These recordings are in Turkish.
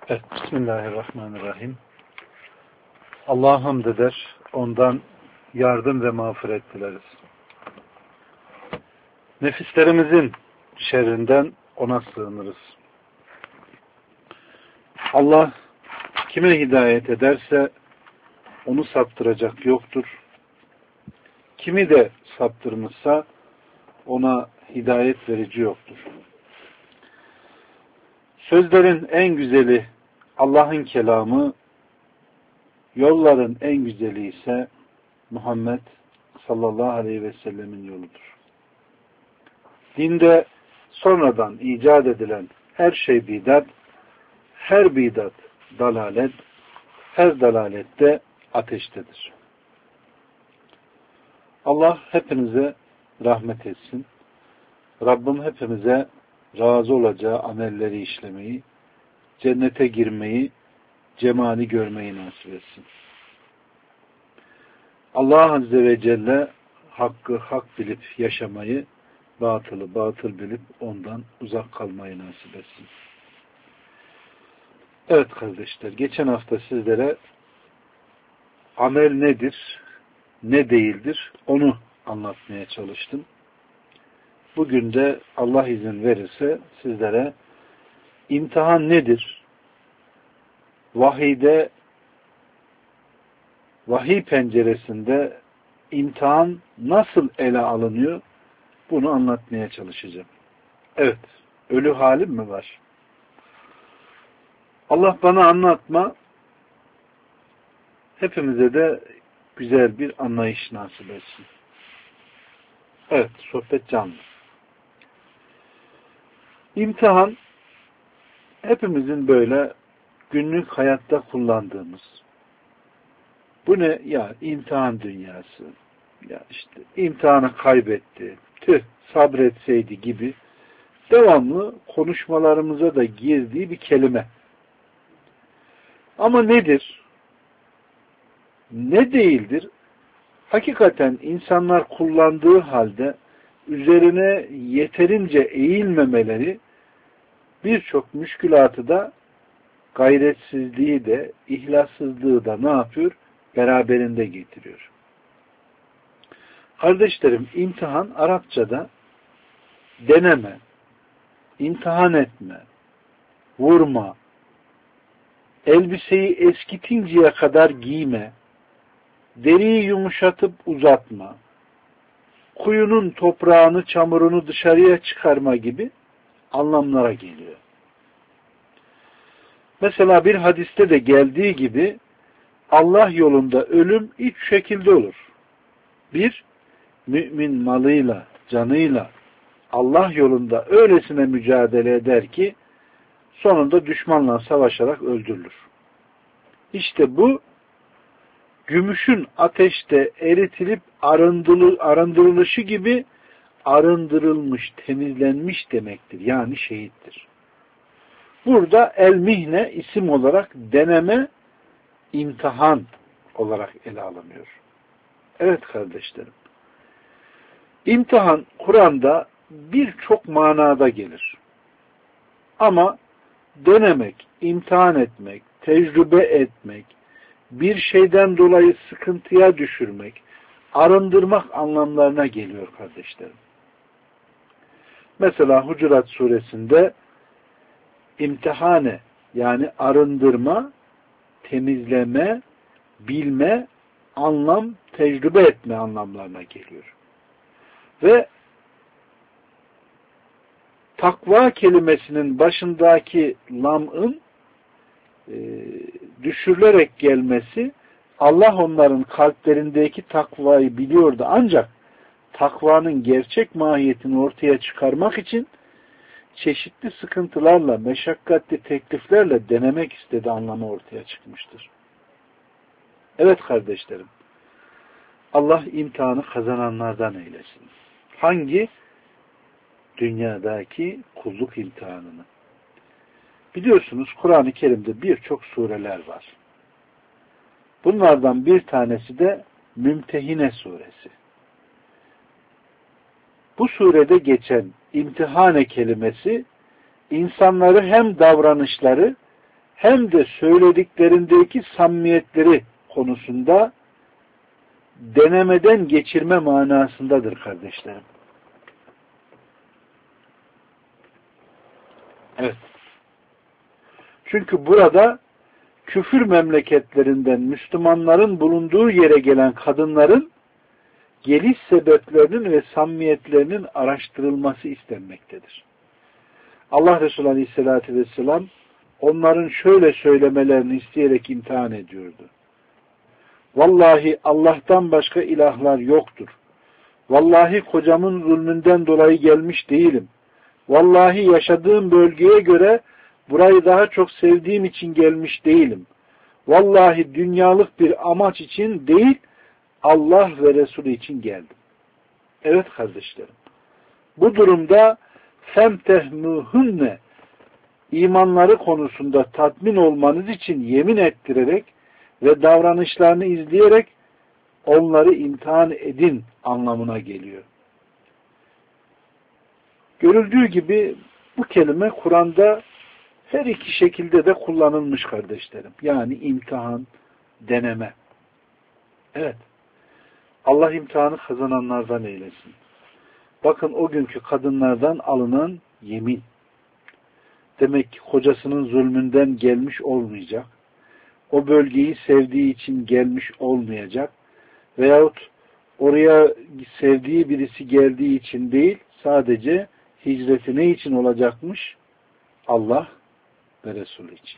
Evet, Bismillahirrahmanirrahim. Allah'a hamd eder, ondan yardım ve mağfiret dileriz. Nefislerimizin şerrinden ona sığınırız. Allah kime hidayet ederse onu saptıracak yoktur. Kimi de saptırmışsa ona hidayet verici yoktur. Sözlerin en güzeli Allah'ın kelamı, yolların en güzeli ise Muhammed sallallahu aleyhi ve sellemin yoludur. Dinde sonradan icat edilen her şey bidat, her bidat dalalet, her dalalette ateştedir. Allah hepinize rahmet etsin. Rabbim hepimize razı olacağı amelleri işlemeyi, cennete girmeyi, cemali görmeyi nasip etsin. Allah Azze ve Celle hakkı hak bilip yaşamayı, batılı batıl bilip ondan uzak kalmayı nasip etsin. Evet kardeşler, geçen hafta sizlere amel nedir, ne değildir onu anlatmaya çalıştım. Bugün de Allah izin verirse sizlere imtihan nedir, vahiy penceresinde imtihan nasıl ele alınıyor bunu anlatmaya çalışacağım. Evet, ölü halim mi var? Allah bana anlatma, hepimize de güzel bir anlayış nasip etsin. Evet, sohbet canlı. İmtihan, hepimizin böyle günlük hayatta kullandığımız, bu ne? Ya imtihan dünyası, ya işte imtihanı kaybetti, sabretseydi gibi devamlı konuşmalarımıza da girdiği bir kelime. Ama nedir? Ne değildir? Hakikaten insanlar kullandığı halde üzerine yeterince eğilmemeleri birçok müşkülatı da, gayretsizliği de, ihlassızlığı da ne yapıyor? Beraberinde getiriyor. Kardeşlerim, imtihan Arapçada deneme, imtihan etme, vurma, elbiseyi eskitinceye kadar giyme, deriyi yumuşatıp uzatma, kuyunun toprağını, çamurunu dışarıya çıkarma gibi anlamlara geliyor. Mesela bir hadiste de geldiği gibi Allah yolunda ölüm üç şekilde olur. Bir, mümin malıyla, canıyla Allah yolunda öylesine mücadele eder ki sonunda düşmanla savaşarak öldürülür. İşte bu gümüşün ateşte eritilip arındırılışı gibi arındırılmış, temizlenmiş demektir. Yani şehittir. Burada el-mihne isim olarak deneme, imtihan olarak ele alınıyor. Evet kardeşlerim. İmtihan Kur'an'da birçok manada gelir. Ama denemek, imtihan etmek, tecrübe etmek, bir şeyden dolayı sıkıntıya düşürmek, arındırmak anlamlarına geliyor kardeşlerim. Mesela Hucurat suresinde imtihane, yani arındırma, temizleme, bilme, anlam, tecrübe etme anlamlarına geliyor. Ve takva kelimesinin başındaki lam'ın düşürülerek gelmesi, Allah onların kalplerindeki takvayı biliyordu, ancak takvanın gerçek mahiyetini ortaya çıkarmak için çeşitli sıkıntılarla, meşakkatli tekliflerle denemek istediği anlamı ortaya çıkmıştır. Evet kardeşlerim, Allah imtihanı kazananlardan eylesin. Hangi? Dünyadaki kulluk imtihanını. Biliyorsunuz Kur'an-ı Kerim'de birçok sureler var. Bunlardan bir tanesi de Mümtehine suresi. Bu surede geçen imtihane kelimesi insanları hem davranışları hem de söylediklerindeki samimiyetleri konusunda denemeden geçirme manasındadır kardeşlerim. Evet. Çünkü burada küfür memleketlerinden Müslümanların bulunduğu yere gelen kadınların geliş sebeplerinin ve samimiyetlerinin araştırılması istenmektedir. Allah Resulü Aleyhisselatü Vesselam onların şöyle söylemelerini isteyerek imtihan ediyordu. Vallahi Allah'tan başka ilahlar yoktur. Vallahi kocamın zulmünden dolayı gelmiş değilim. Vallahi yaşadığım bölgeye göre burayı daha çok sevdiğim için gelmiş değilim. Vallahi dünyalık bir amaç için değil, Allah ve Resulü için geldim. Evet kardeşlerim. Bu durumda femtehmuhunne imanları konusunda tatmin olmanız için yemin ettirerek ve davranışlarını izleyerek onları imtihan edin anlamına geliyor. Görüldüğü gibi bu kelime Kur'an'da her iki şekilde de kullanılmış kardeşlerim. Yani imtihan, deneme. Evet. Allah imtihanı kazananlardan eylesin. Bakın o günkü kadınlardan alınan yemin. Demek ki kocasının zulmünden gelmiş olmayacak. O bölgeyi sevdiği için gelmiş olmayacak. Veyahut oraya sevdiği birisi geldiği için değil, sadece hicreti ne için olacakmış? Allah ve Resulü için.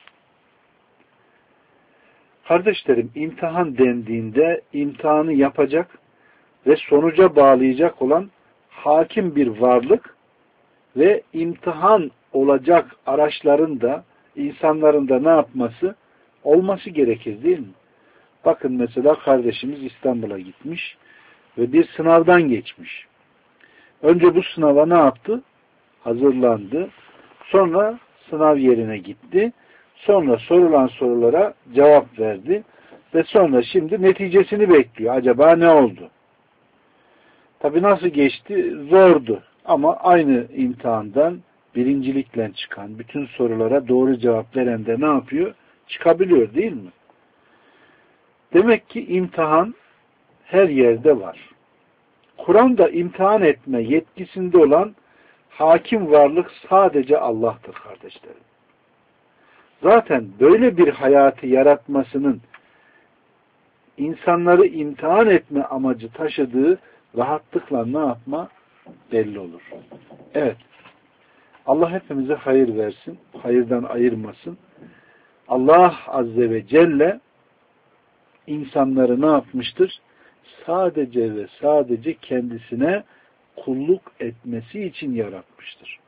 Kardeşlerim, imtihan dendiğinde imtihanı yapacak ve sonuca bağlayacak olan hakim bir varlık ve imtihan olacak araçların da insanların da ne yapması? Olması gerekir değil mi? Bakın mesela kardeşimiz İstanbul'a gitmiş ve bir sınavdan geçmiş. Önce bu sınava ne yaptı? Hazırlandı. Sonra sınav yerine gitti. Sonra sorulan sorulara cevap verdi. Ve sonra şimdi neticesini bekliyor. Acaba ne oldu? Tabii nasıl geçti? Zordu. Ama aynı imtihandan birincilikle çıkan, bütün sorulara doğru cevap veren de ne yapıyor? Çıkabiliyor değil mi? Demek ki imtihan her yerde var. Kur'an'da imtihan etme yetkisinde olan hakim varlık sadece Allah'tır kardeşlerim. Zaten böyle bir hayatı yaratmasının insanları imtihan etme amacı taşıdığı rahatlıkla ne yapma belli olur. Evet. Allah hepimize hayır versin. Hayırdan ayırmasın. Allah Azze ve Celle insanları ne yapmıştır? Sadece ve sadece kendisine kulluk etmesi için yaratmıştır.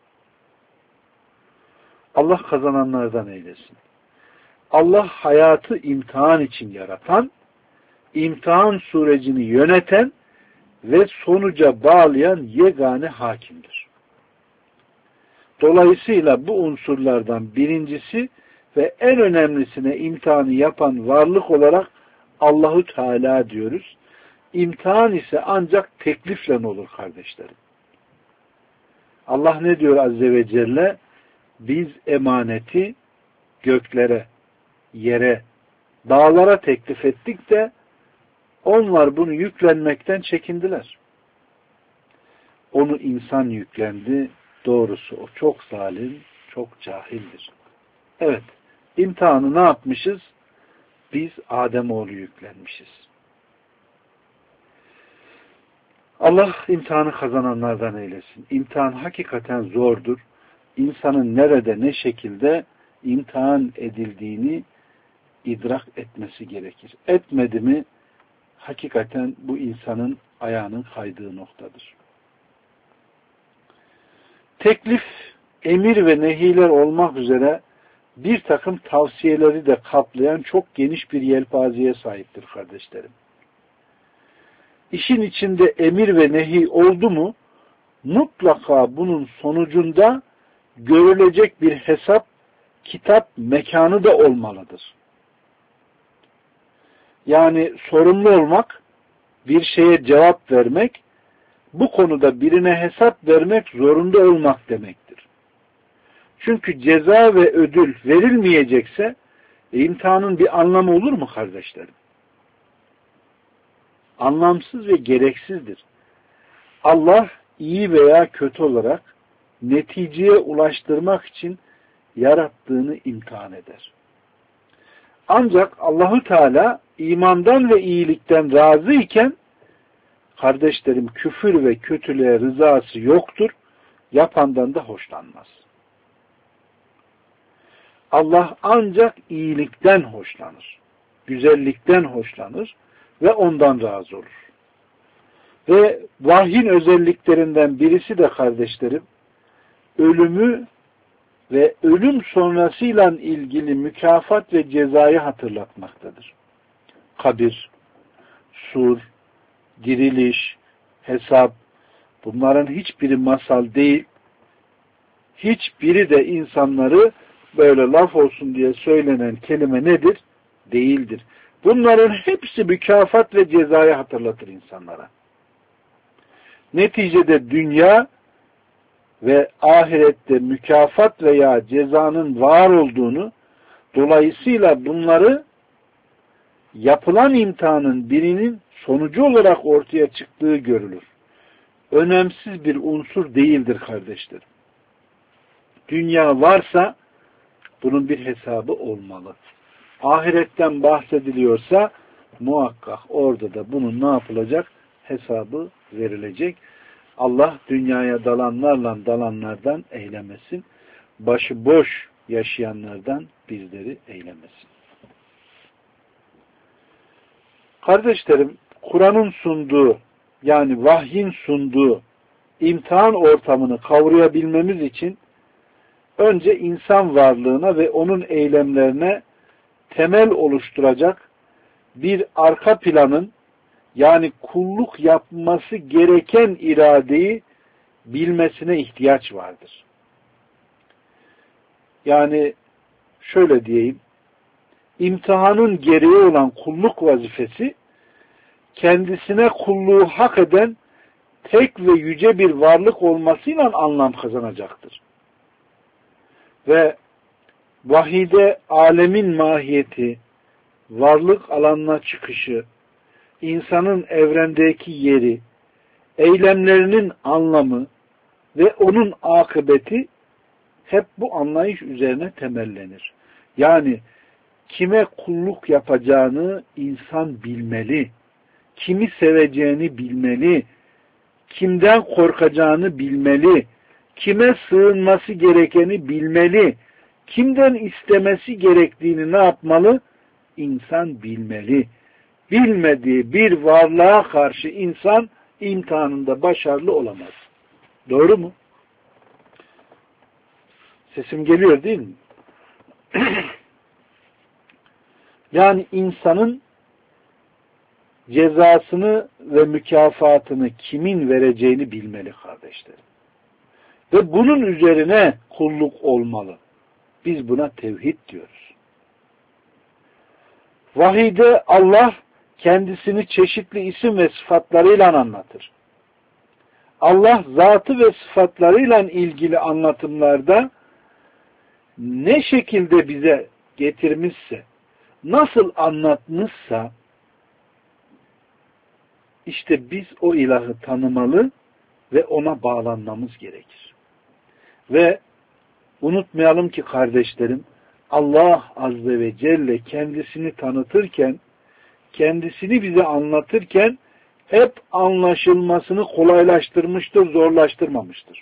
Allah kazananlardan eylesin. Allah hayatı imtihan için yaratan, imtihan sürecini yöneten ve sonuca bağlayan yegane hakimdir. Dolayısıyla bu unsurlardan birincisi ve en önemlisine imtihanı yapan varlık olarak Allahu Teala diyoruz. İmtihan ise ancak teklifle olur kardeşlerim. Allah ne diyor Azze ve Celle? Biz emaneti göklere, yere, dağlara teklif ettik de onlar bunu yüklenmekten çekindiler. Onu insan yüklendi. Doğrusu o çok zalim, çok cahildir. Evet, imtihanı ne yapmışız? Biz Ademoğlu yüklenmişiz. Allah imtihanı kazananlardan eylesin. İmtihan hakikaten zordur. İnsanın nerede, ne şekilde imtihan edildiğini idrak etmesi gerekir. Etmedi mi hakikaten bu insanın ayağının kaydığı noktadır. Teklif, emir ve nehiler olmak üzere bir takım tavsiyeleri de kaplayan çok geniş bir yelpazeye sahiptir kardeşlerim. İşin içinde emir ve nehi oldu mu mutlaka bunun sonucunda görülecek bir hesap, kitap, mekanı da olmalıdır. Yani sorumlu olmak, bir şeye cevap vermek, bu konuda birine hesap vermek zorunda olmak demektir. Çünkü ceza ve ödül verilmeyecekse İmtihanın bir anlamı olur mu kardeşlerim? Anlamsız ve gereksizdir. Allah iyi veya kötü olarak neticeye ulaştırmak için yarattığını imtihan eder. Ancak Allahu Teala imandan ve iyilikten razı iken kardeşlerim küfür ve kötülüğe rızası yoktur. Yapandan da hoşlanmaz. Allah ancak iyilikten hoşlanır. Güzellikten hoşlanır ve ondan razı olur. Ve vahyin özelliklerinden birisi de kardeşlerim, ölümü ve ölüm sonrasıyla ilgili mükafat ve cezayı hatırlatmaktadır. Kabir, sur, diriliş, hesap, bunların hiçbiri masal değil, hiçbiri de insanları böyle laf olsun diye söylenen kelime nedir? Değildir. Bunların hepsi mükafat ve cezayı hatırlatır insanlara. Neticede dünya ve ahirette mükafat veya cezanın var olduğunu, dolayısıyla bunları yapılan imtihanın birinin sonucu olarak ortaya çıktığı görülür. Önemsiz bir unsur değildir kardeşlerim. Dünya varsa bunun bir hesabı olmalı. Ahiretten bahsediliyorsa muhakkak orada da bunun ne yapılacak? Hesabı verilecek. Allah dünyaya dalanlardan eylemesin. Başıboş yaşayanlardan bizleri eylemesin. Kardeşlerim, Kur'an'ın sunduğu, yani vahyin sunduğu imtihan ortamını kavrayabilmemiz için önce insan varlığına ve onun eylemlerine temel oluşturacak bir arka planın, yani kulluk yapması gereken iradeyi bilmesine ihtiyaç vardır. Yani şöyle diyeyim, imtihanın gereği olan kulluk vazifesi, kendisine kulluğu hak eden tek ve yüce bir varlık olmasıyla anlam kazanacaktır. Ve vahide alemin mahiyeti, varlık alanına çıkışı, insanın evrendeki yeri, eylemlerinin anlamı ve onun akıbeti hep bu anlayış üzerine temellenir. Yani kime kulluk yapacağını insan bilmeli, kimi seveceğini bilmeli, kimden korkacağını bilmeli, kime sığınması gerekeni bilmeli, kimden istemesi gerektiğini ne yapmalı? İnsan bilmeli. Bilmediği bir varlığa karşı insan imtihanında başarılı olamaz. Doğru mu? Sesim geliyor değil mi? Yani insanın cezasını ve mükafatını kimin vereceğini bilmeli kardeşlerim. Ve bunun üzerine kulluk olmalı. Biz buna tevhid diyoruz. Vahide Allah kendisini çeşitli isim ve sıfatlarıyla anlatır. Allah zatı ve sıfatlarıyla ilgili anlatımlarda ne şekilde bize getirmişse, nasıl anlatmışsa, işte biz o ilahı tanımalı ve ona bağlanmamız gerekir. Ve unutmayalım ki kardeşlerim, Allah Azze ve Celle kendisini tanıtırken, kendisini bize anlatırken hep anlaşılmasını kolaylaştırmıştır, zorlaştırmamıştır.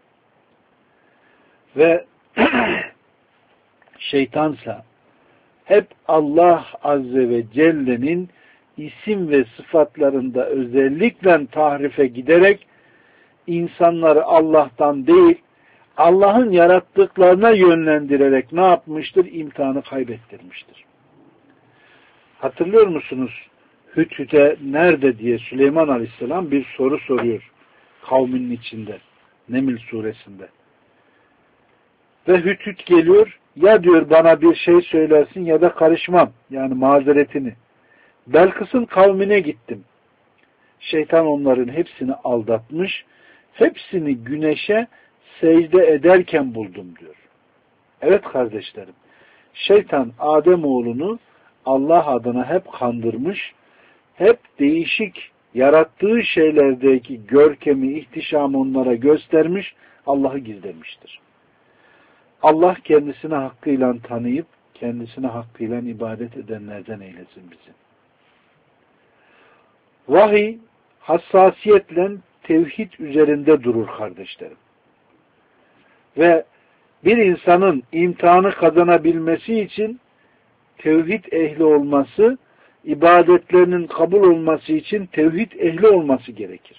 Ve şeytansa hep Allah Azze ve Celle'nin isim ve sıfatlarında özellikle tahrife giderek insanları Allah'tan değil, Allah'ın yarattıklarına yönlendirerek ne yapmıştır? İmtihanı kaybettirmiştir. Hatırlıyor musunuz? Hüdhüd'e nerede diye Süleyman Aleyhisselam bir soru soruyor kavminin içinde. Neml suresinde. Ve Hüdhüd geliyor, ya diyor bana bir şey söylersin ya da karışmam. Yani mazeretini. Belkıs'ın kavmine gittim. Şeytan onların hepsini aldatmış, hepsini güneşe secde ederken buldum diyor. Evet kardeşlerim, şeytan Ademoğlunu Allah adına hep kandırmış, hep değişik yarattığı şeylerdeki görkemi, ihtişamı onlara göstermiş, Allah'ı gizlemiştir. Allah kendisini hakkıyla tanıyıp, kendisine hakkıyla ibadet edenlerden eylesin bizi. Vahiy, hassasiyetle tevhid üzerinde durur kardeşlerim. Ve bir insanın imtihanı kazanabilmesi için tevhid ehli olması, ibadetlerinin kabul olması için tevhid ehli olması gerekir.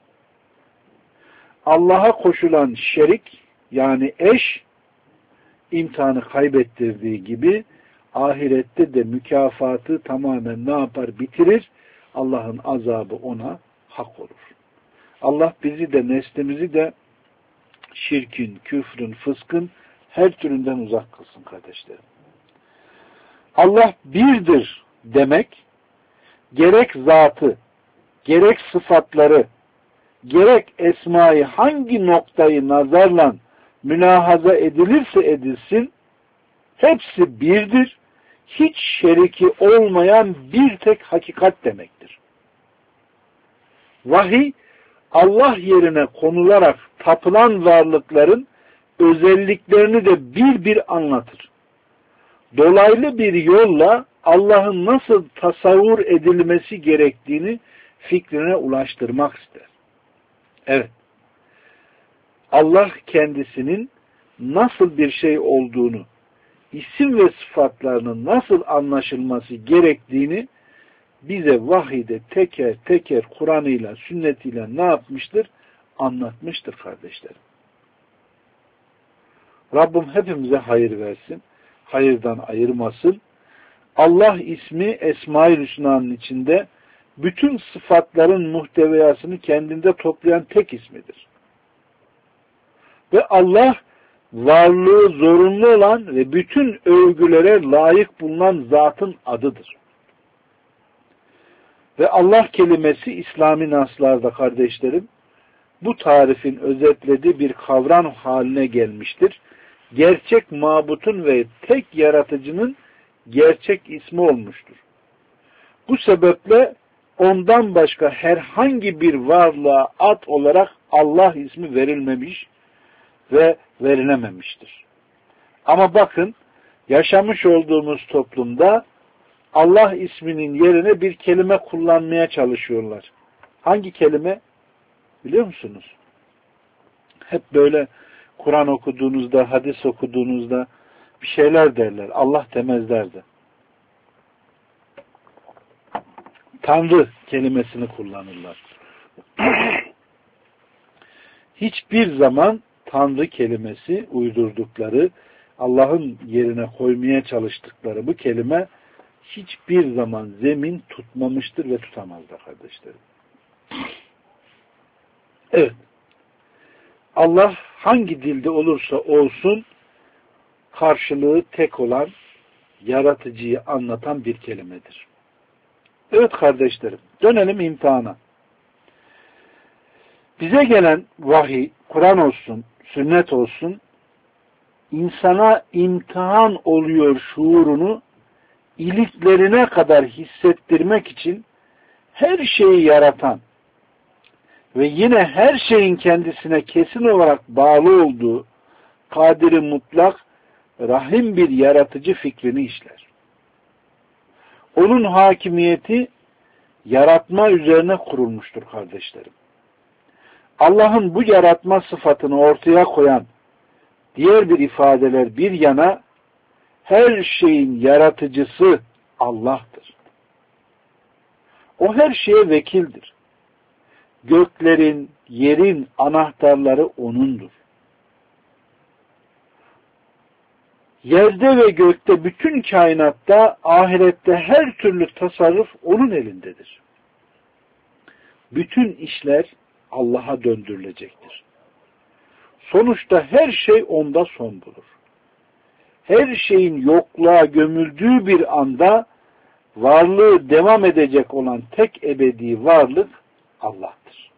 Allah'a koşulan şerik, yani eş, imtihanı kaybettirdiği gibi ahirette de mükafatı tamamen ne yapar? Bitirir. Allah'ın azabı ona hak olur. Allah bizi de neslimizi de şirkin, küfrün, fıskın her türünden uzak kılsın kardeşlerim. Allah birdir demek, gerek zatı, gerek sıfatları, gerek esmayı hangi noktayı nazarla mülahaza edilirse edilsin, hepsi birdir, hiç şeriki olmayan bir tek hakikat demektir. Vahiy, Allah yerine konularak tapılan varlıkların özelliklerini de bir bir anlatır. Dolaylı bir yolla Allah'ın nasıl tasavvur edilmesi gerektiğini fikrine ulaştırmak ister. Evet, Allah kendisinin nasıl bir şey olduğunu, isim ve sıfatlarının nasıl anlaşılması gerektiğini bize vahide teker teker Kur'an'ıyla, sünnetiyle ne yapmıştır? Anlatmıştır kardeşlerim. Rabbim hepimize hayır versin, hayırdan ayırmasın. Allah ismi Esma-i Hüsna'nın içinde bütün sıfatların muhteviyasını kendinde toplayan tek ismidir. Ve Allah varlığı zorunlu olan ve bütün övgülere layık bulunan zatın adıdır. Ve Allah kelimesi İslami naslarda kardeşlerim, bu tarifin özetlediği bir kavram haline gelmiştir. Gerçek mabutun ve tek yaratıcının gerçek ismi olmuştur. Bu sebeple ondan başka herhangi bir varlığa ad olarak Allah ismi verilmemiş ve verilememiştir. Ama bakın, yaşamış olduğumuz toplumda Allah isminin yerine bir kelime kullanmaya çalışıyorlar. Hangi kelime? Biliyor musunuz? Hep böyle Kur'an okuduğunuzda, hadis okuduğunuzda bir şeyler derler. Allah demezler de. Tanrı kelimesini kullanırlar. Hiçbir zaman Tanrı kelimesi uydurdukları, Allah'ın yerine koymaya çalıştıkları bu kelime hiçbir zaman zemin tutmamıştır ve tutamaz da kardeşlerim. Evet. Allah hangi dilde olursa olsun karşılığı tek olan yaratıcıyı anlatan bir kelimedir. Evet kardeşlerim, dönelim imtihana. Bize gelen vahiy, Kur'an olsun, sünnet olsun, insana imtihan oluyor şuurunu iliklerine kadar hissettirmek için her şeyi yaratan ve yine her şeyin kendisine kesin olarak bağlı olduğu kadiri mutlak, rahim bir yaratıcı fikrini işler. Onun hakimiyeti yaratma üzerine kurulmuştur kardeşlerim. Allah'ın bu yaratma sıfatını ortaya koyan diğer bir ifadeler bir yana, her şeyin yaratıcısı Allah'tır. O her şeye vekildir. Göklerin, yerin anahtarları O'nundur. Yerde ve gökte, bütün kainatta, ahirette her türlü tasarruf O'nun elindedir. Bütün işler Allah'a döndürülecektir. Sonuçta her şey O'nda son bulur. Her şeyin yokluğa gömüldüğü bir anda varlığı devam edecek olan tek ebedi varlık Allah'tır.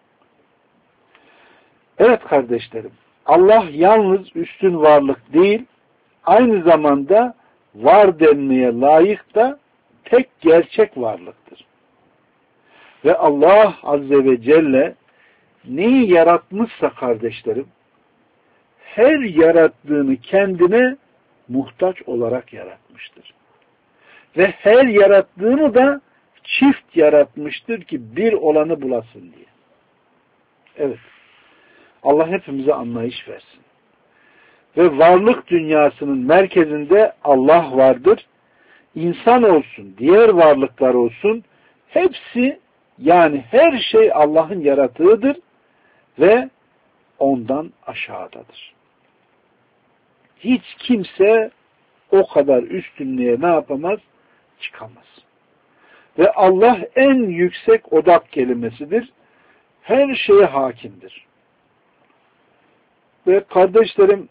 Evet kardeşlerim, Allah yalnız üstün varlık değil, aynı zamanda var denmeye layık da tek gerçek varlıktır. Ve Allah Azze ve Celle neyi yaratmışsa kardeşlerim, her yarattığını kendine muhtaç olarak yaratmıştır. Ve her yarattığını da çift yaratmıştır ki bir olanı bulasın diye. Evet. Allah hepimize anlayış versin. Ve varlık dünyasının merkezinde Allah vardır. İnsan olsun, diğer varlıklar olsun, hepsi yani her şey Allah'ın yaratığıdır ve ondan aşağıdadır. Hiç kimse o kadar üstünlüğe ne yapamaz? Çıkamaz. Ve Allah en yüksek odak kelimesidir. Her şeye hakimdir. Ve kardeşlerim,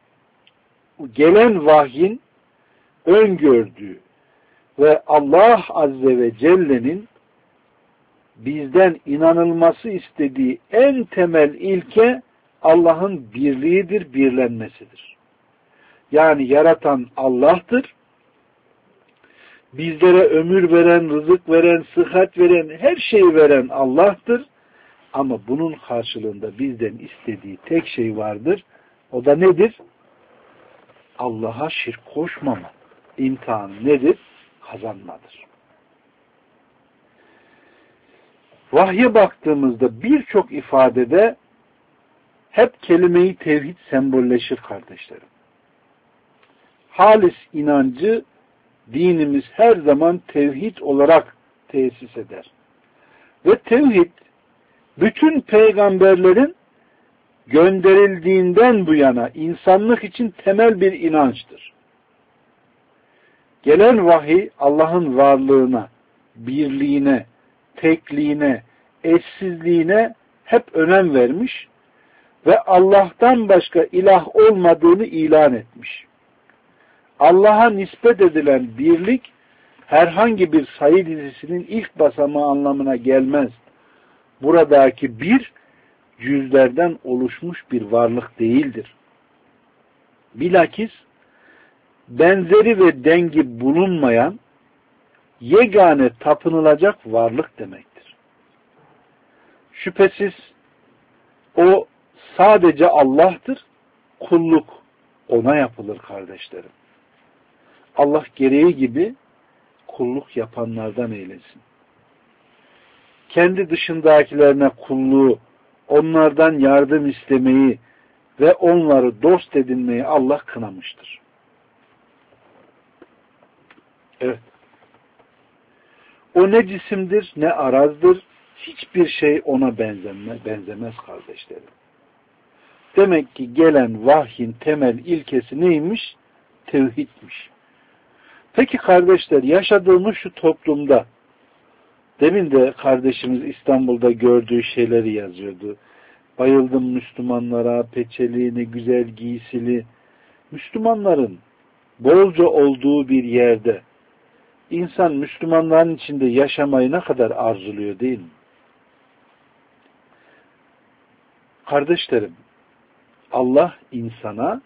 gelen vahyin öngördüğü ve Allah Azze ve Celle'nin bizden inanılması istediği en temel ilke Allah'ın birliğidir, birlenmesidir. Yani yaratan Allah'tır. Bizlere ömür veren, rızık veren, sıhhat veren, her şeyi veren Allah'tır. Ama bunun karşılığında bizden istediği tek şey vardır. O da nedir? Allah'a şirk koşmama. İmtihanı nedir? Kazanmadır. Vahye baktığımızda birçok ifadede hep kelime-i tevhid sembolleşir kardeşlerim. Halis inancı dinimiz her zaman tevhid olarak tesis eder. Ve tevhid bütün peygamberlerin gönderildiğinden bu yana insanlık için temel bir inançtır. Gelen vahiy Allah'ın varlığına, birliğine, tekliğine, eşsizliğine hep önem vermiş ve Allah'tan başka ilah olmadığını ilan etmiş. Allah'a nispet edilen birlik herhangi bir sayı dizisinin ilk basamağı anlamına gelmez. Buradaki bir cüzlerden oluşmuş bir varlık değildir. Bilakis benzeri ve dengi bulunmayan yegane tapınılacak varlık demektir. Şüphesiz o sadece Allah'tır, kulluk ona yapılır kardeşlerim. Allah gereği gibi kulluk yapanlardan eylesin. Kendi dışındakilerine kulluğu, onlardan yardım istemeyi ve onları dost edinmeyi Allah kınamıştır. Evet. O ne cisimdir, ne arazdır, hiçbir şey ona benzemez kardeşlerim. Demek ki gelen vahyin temel ilkesi neymiş? Tevhidmiş. Peki kardeşler, yaşadığımız şu toplumda, demin de kardeşimiz İstanbul'da gördüğü şeyleri yazıyordu. Bayıldım Müslümanlara, peçeliğini, güzel giysili. Müslümanların bolca olduğu bir yerde insan Müslümanların içinde yaşamayı ne kadar arzuluyor değil mi? Kardeşlerim, Allah insana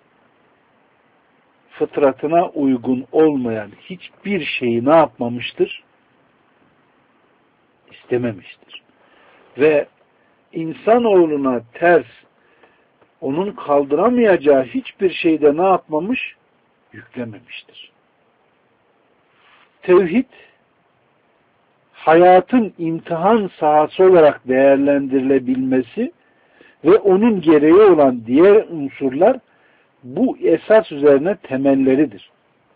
fıtratına uygun olmayan hiçbir şeyi ne yapmamıştır? İstememiştir. Ve insanoğluna ters, onun kaldıramayacağı hiçbir şeyde ne yapmamış? Yüklememiştir. Tevhid, hayatın imtihan sahası olarak değerlendirilebilmesi ve onun gereği olan diğer unsurlar bu esas üzerine temelleridir.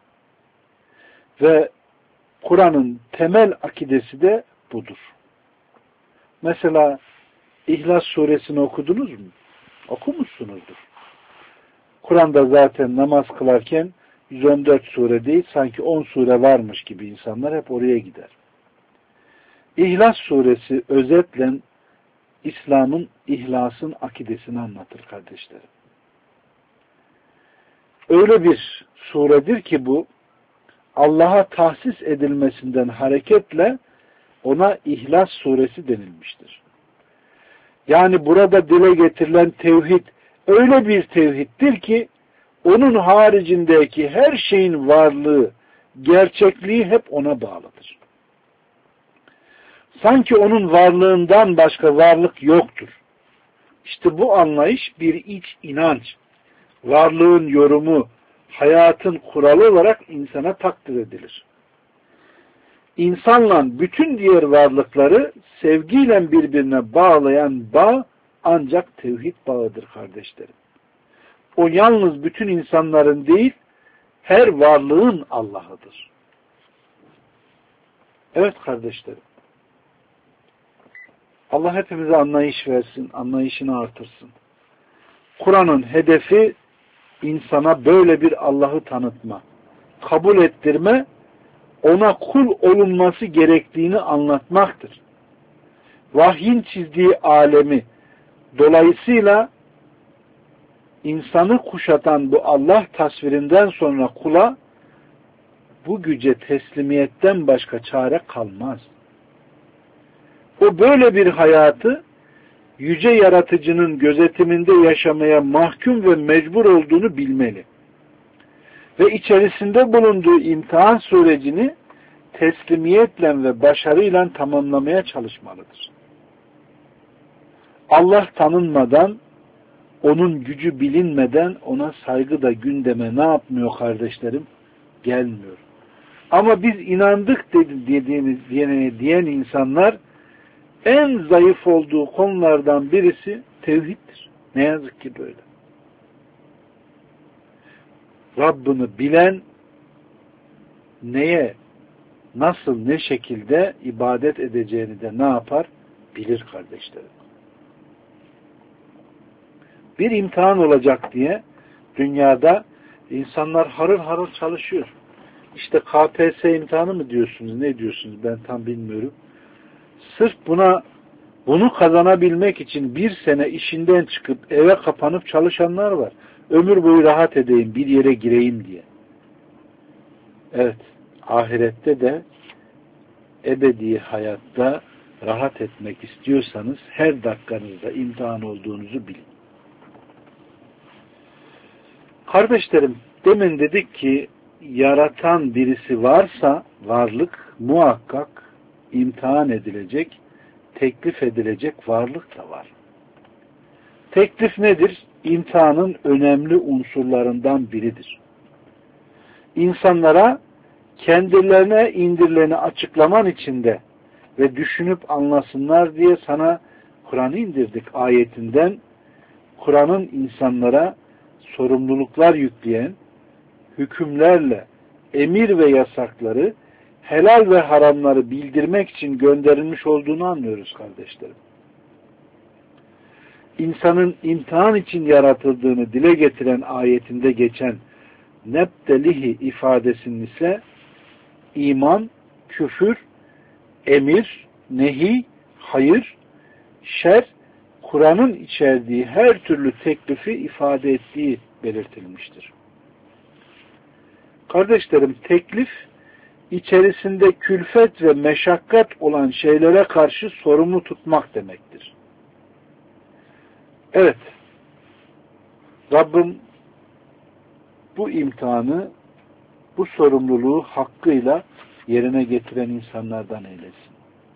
Ve Kur'an'ın temel akidesi de budur. Mesela İhlas suresini okudunuz mu? Okumuşsunuzdur. Kur'an'da zaten namaz kılarken 114 sure değil, sanki 10 sure varmış gibi insanlar hep oraya gider. İhlas suresi özetle İslam'ın, ihlasın akidesini anlatır kardeşlerim. Öyle bir suredir ki bu, Allah'a tahsis edilmesinden hareketle ona İhlas suresi denilmiştir. Yani burada dile getirilen tevhid öyle bir tevhiddir ki onun haricindeki her şeyin varlığı, gerçekliği hep ona bağlıdır. Sanki onun varlığından başka varlık yoktur. İşte bu anlayış bir iç inanç, varlığın yorumu, hayatın kuralı olarak insana takdir edilir. İnsanla bütün diğer varlıkları sevgiyle birbirine bağlayan bağ ancak tevhid bağıdır kardeşlerim. O yalnız bütün insanların değil, her varlığın Allah'ıdır. Evet kardeşlerim. Allah hepimize anlayış versin, anlayışını artırsın. Kur'an'ın hedefi insana böyle bir Allah'ı tanıtma, kabul ettirme, ona kul olunması gerektiğini anlatmaktır. Vahyin çizdiği alemi, dolayısıyla insanı kuşatan bu Allah tasvirinden sonra kula bu güce teslimiyetten başka çare kalmaz. O böyle bir hayatı yüce yaratıcının gözetiminde yaşamaya mahkum ve mecbur olduğunu bilmeli. Ve içerisinde bulunduğu imtihan sürecini teslimiyetle ve başarıyla tamamlamaya çalışmalıdır. Allah tanınmadan, onun gücü bilinmeden ona saygı da gündeme ne yapmıyor kardeşlerim? Gelmiyor. Ama biz inandık diyen insanlar en zayıf olduğu konulardan birisi tevhiddir. Ne yazık ki böyle. Rabbini bilen neye, nasıl, ne şekilde ibadet edeceğini de ne yapar? Bilir kardeşlerim. Bir imtihan olacak diye dünyada insanlar harıl harıl çalışıyor. İşte KPSS imtihanı mı diyorsunuz, ne diyorsunuz ben tam bilmiyorum. Sırf bunu kazanabilmek için bir sene işinden çıkıp eve kapanıp çalışanlar var. Ömür boyu rahat edeyim, bir yere gireyim diye. Evet, ahirette de ebedi hayatta rahat etmek istiyorsanız her dakikanızda imtihan olduğunuzu bilin. Kardeşlerim, demin dedik ki yaratan birisi varsa varlık muhakkak imtihan edilecek, teklif edilecek varlık da var. Teklif nedir? İmtihanın önemli unsurlarından biridir. İnsanlara kendilerine indirileni açıklaman içinde ve düşünüp anlasınlar diye sana Kur'an'ı indirdik ayetinden, Kur'an'ın insanlara sorumluluklar yükleyen, hükümlerle emir ve yasakları, helal ve haramları bildirmek için gönderilmiş olduğunu anlıyoruz kardeşlerim. İnsanın imtihan için yaratıldığını dile getiren ayetinde geçen nebtelihi ifadesinin ise iman, küfür, emir, nehi, hayır, şer, Kur'an'ın içerdiği her türlü teklifi ifade ettiği belirtilmiştir. Kardeşlerim, teklif içerisinde külfet ve meşakkat olan şeylere karşı sorumlu tutmak demektir. Evet, Rabbim bu imtihanı, bu sorumluluğu hakkıyla yerine getiren insanlardan eylesin.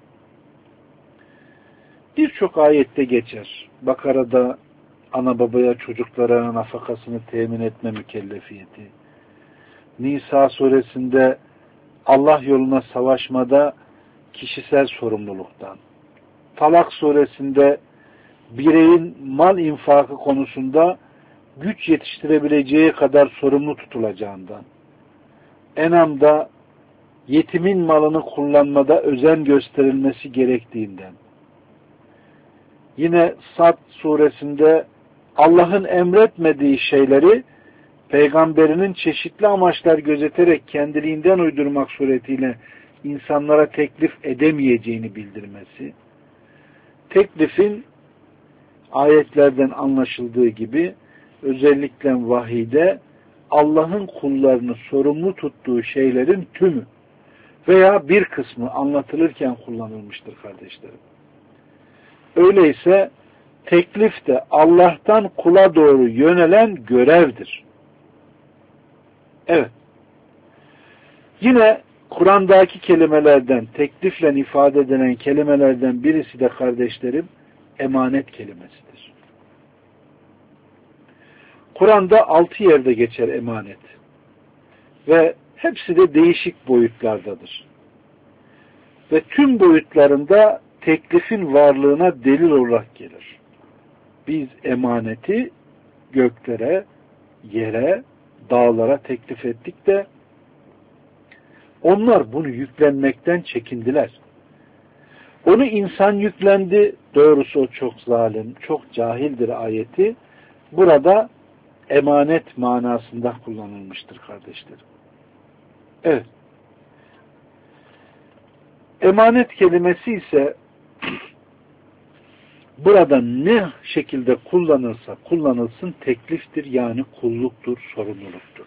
Birçok ayette geçer. Bakara'da ana babaya çocuklara nafakasını temin etme mükellefiyeti. Nisa suresinde Allah yoluna savaşmada kişisel sorumluluktan. Talak suresinde bireyin mal infakı konusunda güç yetiştirebileceği kadar sorumlu tutulacağından. En'am'da yetimin malını kullanmada özen gösterilmesi gerektiğinden. Yine Sad suresinde Allah'ın emretmediği şeyleri peygamberinin çeşitli amaçlar gözeterek kendiliğinden uydurmak suretiyle insanlara teklif edemeyeceğini bildirmesi. Teklifin ayetlerden anlaşıldığı gibi özellikle vahide Allah'ın kullarını sorumlu tuttuğu şeylerin tümü veya bir kısmı anlatılırken kullanılmıştır kardeşlerim. Öyleyse teklif de Allah'tan kula doğru yönelen görevdir. Evet. Yine Kur'an'daki kelimelerden, teklifle ifade edilen kelimelerden birisi de kardeşlerim, emanet kelimesidir. Kur'an'da 6 yerde geçer emanet. Ve hepsi de değişik boyutlardadır. Ve tüm boyutlarında teklifin varlığına delil olarak gelir. Biz emaneti göklere, yere, dağlara teklif ettik de onlar bunu yüklenmekten çekindiler. Onu insan yüklendi. Doğrusu o çok zalim, çok cahildir ayeti. Burada emanet manasında kullanılmıştır kardeşlerim. Evet. Emanet kelimesi ise burada ne şekilde kullanılsa kullanılsın tekliftir, yani kulluktur, sorumluluktur.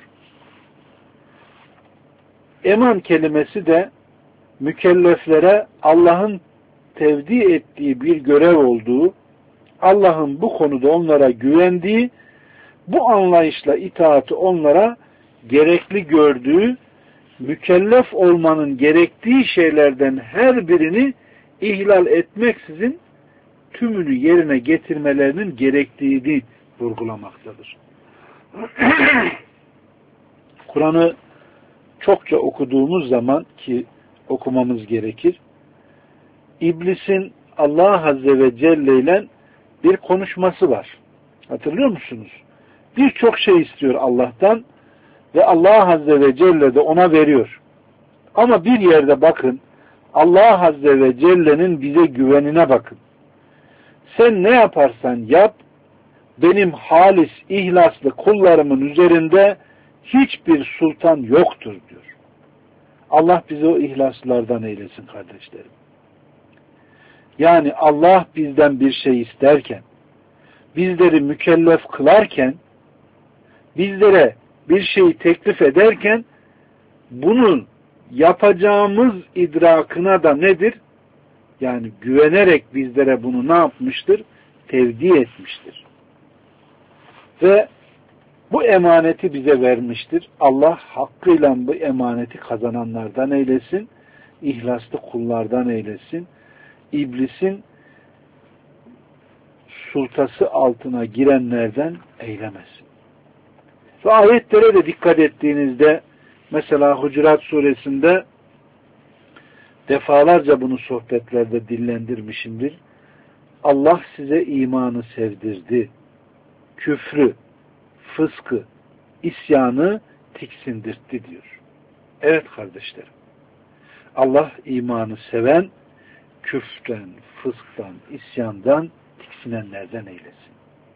Eman kelimesi de mükelleflere Allah'ın tevdi ettiği bir görev olduğu, Allah'ın bu konuda onlara güvendiği, bu anlayışla itaatı onlara gerekli gördüğü, mükellef olmanın gerektiği şeylerden her birini ihlal etmeksizin tümünü yerine getirmelerinin gerektiğini vurgulamaktadır. Kur'an'ı çokça okuduğumuz zaman, ki okumamız gerekir, İblisin Allah Azze ve Celle ile bir konuşması var. Hatırlıyor musunuz? Birçok şey istiyor Allah'tan ve Allah Azze ve Celle de ona veriyor. Ama bir yerde bakın, Allah Azze ve Celle'nin bize güvenine bakın. Sen ne yaparsan yap, benim halis, ihlaslı kullarımın üzerinde hiçbir sultan yoktur diyor. Allah bizi o ihlaslılardan eylesin kardeşlerim. Yani Allah bizden bir şey isterken, bizleri mükellef kılarken, bizlere bir şeyi teklif ederken, bunun yapacağımız idrakına da nedir? Yani güvenerek bizlere bunu ne yapmıştır? Tevdi etmiştir. Ve bu emaneti bize vermiştir. Allah hakkıyla bu emaneti kazananlardan eylesin, ihlaslı kullardan eylesin, İblisin sultası altına girenlerden eylemesin. Ve ayetlere de dikkat ettiğinizde, mesela Hucurat suresinde defalarca bunu sohbetlerde dillendirmişimdir. Allah size imanı sevdirdi, küfrü, fıskı, isyanı tiksindirtti diyor. Evet kardeşlerim, Allah imanı seven, küfrden, fısktan, isyandan tiksinenlerden eylesin.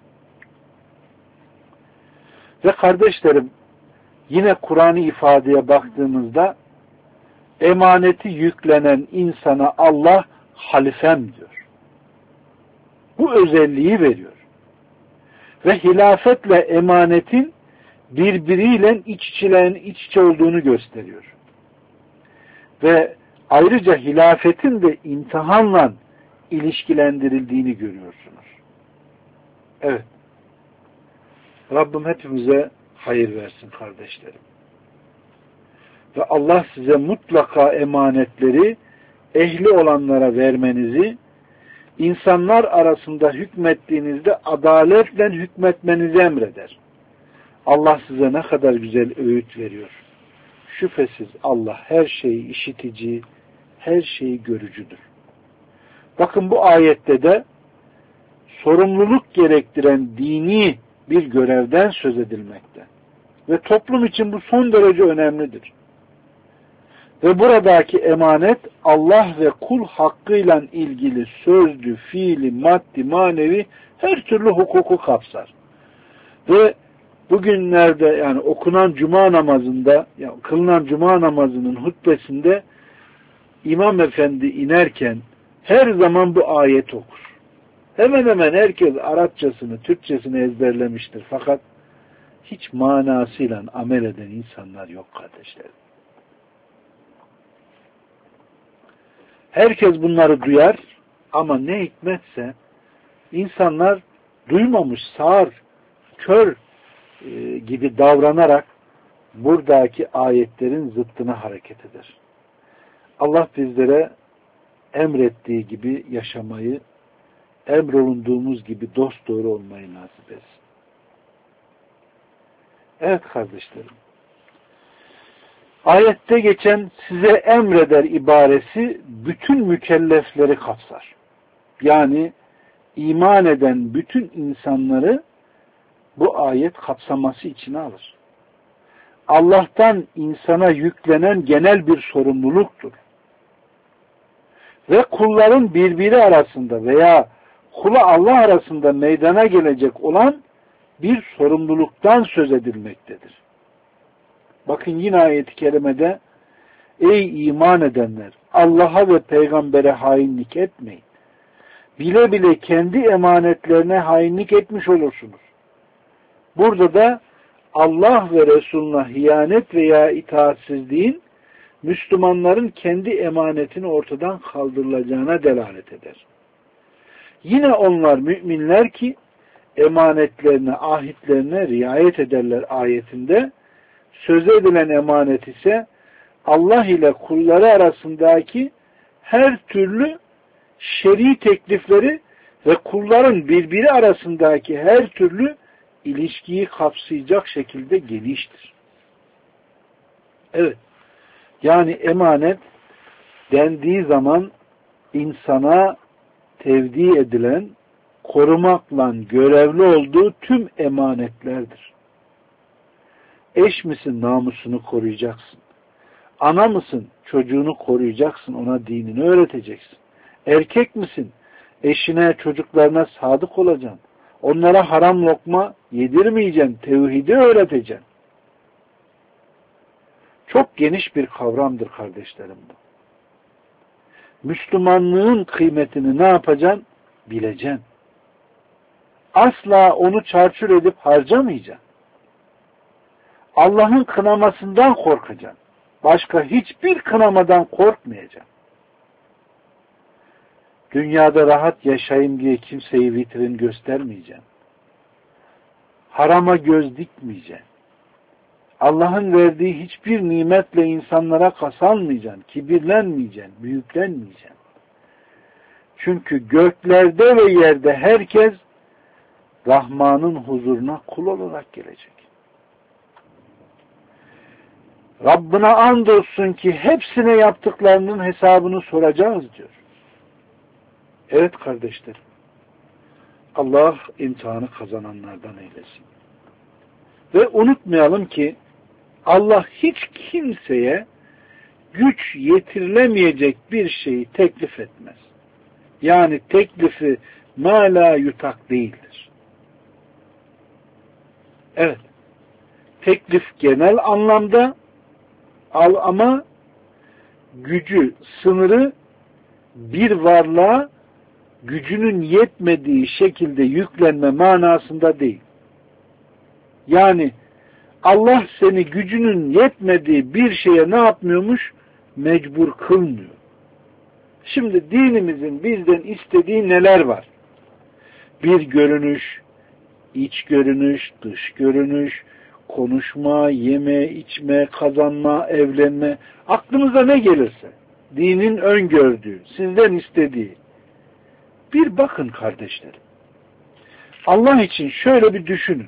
Ve kardeşlerim, yine Kur'an'ı ifadeye baktığımızda emaneti yüklenen insana Allah halifem diyor. Bu özelliği veriyor. Ve hilafetle emanetin birbiriyle iç içe olduğunu gösteriyor. Ve ayrıca hilafetin de imtihanla ilişkilendirildiğini görüyorsunuz. Evet. Rabbim hepimize hayır versin kardeşlerim. Ve Allah size mutlaka emanetleri ehli olanlara vermenizi, insanlar arasında hükmettiğinizde adaletle hükmetmenizi emreder. Allah size ne kadar güzel öğüt veriyor. Şüphesiz Allah her şeyi işitici, her şeyi görücüdür. Bakın bu ayette de sorumluluk gerektiren dini bir görevden söz edilmekte. Ve toplum için bu son derece önemlidir. Ve buradaki emanet Allah ve kul hakkıyla ilgili sözlü, fiili, maddi, manevi her türlü hukuku kapsar. Ve bugünlerde yani okunan cuma namazında, yani kılınan cuma namazının hutbesinde İmam Efendi inerken her zaman bu ayet okur. Hemen hemen herkes Arapçasını, Türkçesini ezberlemiştir. Fakat hiç manasıyla amel eden insanlar yok kardeşlerim. Herkes bunları duyar ama ne hikmetse insanlar duymamış, sağır, kör gibi davranarak buradaki ayetlerin zıttına hareket eder. Allah bizlere emrettiği gibi yaşamayı, emrolunduğumuz gibi dosdoğru olmayı nasip etsin. Evet kardeşlerim, ayette geçen size emreder ibaresi bütün mükellefleri kapsar. Yani iman eden bütün insanları bu ayet kapsaması içine alır. Allah'tan insana yüklenen genel bir sorumluluktur. Ve kulların birbiri arasında veya kula Allah arasında meydana gelecek olan bir sorumluluktan söz edilmektedir. Bakın yine ayet-i kerimede ey iman edenler Allah'a ve peygambere hainlik etmeyin. Bile bile kendi emanetlerine hainlik etmiş olursunuz. Burada da Allah ve Resulüne hiyanet veya itaatsizliğin Müslümanların kendi emanetini ortadan kaldırılacağına delalet eder. Yine onlar müminler ki emanetlerine, ahitlerine riayet ederler ayetinde söz edilen emanet ise Allah ile kulları arasındaki her türlü şer'i teklifleri ve kulların birbiri arasındaki her türlü ilişkiyi kapsayacak şekilde geniştir. Evet. Yani emanet dendiği zaman insana tevdi edilen, korumakla görevli olduğu tüm emanetlerdir. Eş misin, namusunu koruyacaksın. Ana mısın, çocuğunu koruyacaksın, ona dinini öğreteceksin. Erkek misin, eşine, çocuklarına sadık olacaksın. Onlara haram lokma yedirmeyeceksin, tevhidi öğreteceksin. Çok geniş bir kavramdır kardeşlerim bu. Müslümanlığın kıymetini ne yapacaksın? Bileceksin. Asla onu çarçur edip harcamayacaksın. Allah'ın kınamasından korkacaksın. Başka hiçbir kınamadan korkmayacaksın. Dünyada rahat yaşayayım diye kimseyi vitrin göstermeyeceksin. Harama göz dikmeyeceksin. Allah'ın verdiği hiçbir nimetle insanlara kasalmayacaksın, kibirlenmeyeceksin, büyüklenmeyeceksin. Çünkü göklerde ve yerde herkes Rahman'ın huzuruna kul olarak gelecek. Rabbine andolsun ki hepsine yaptıklarının hesabını soracağız diyor. Evet kardeşlerim. Allah imtihanı kazananlardan eylesin. Ve unutmayalım ki Allah hiç kimseye güç yetirilemeyecek bir şeyi teklif etmez. Yani teklifi ma la yutak değildir. Evet. Teklif genel anlamda ama gücü, sınırı bir varlığa gücünün yetmediği şekilde yüklenme manasında değil. Yani Allah seni gücünün yetmediği bir şeye ne yapmıyormuş? Mecbur kılmıyor. Şimdi dinimizin bizden istediği neler var? Bir görünüş, iç görünüş, dış görünüş, konuşma, yeme, içme, kazanma, evlenme, aklınıza ne gelirse, dinin öngördüğü, sizden istediği. Bir bakın kardeşlerim. Allah için şöyle bir düşünün.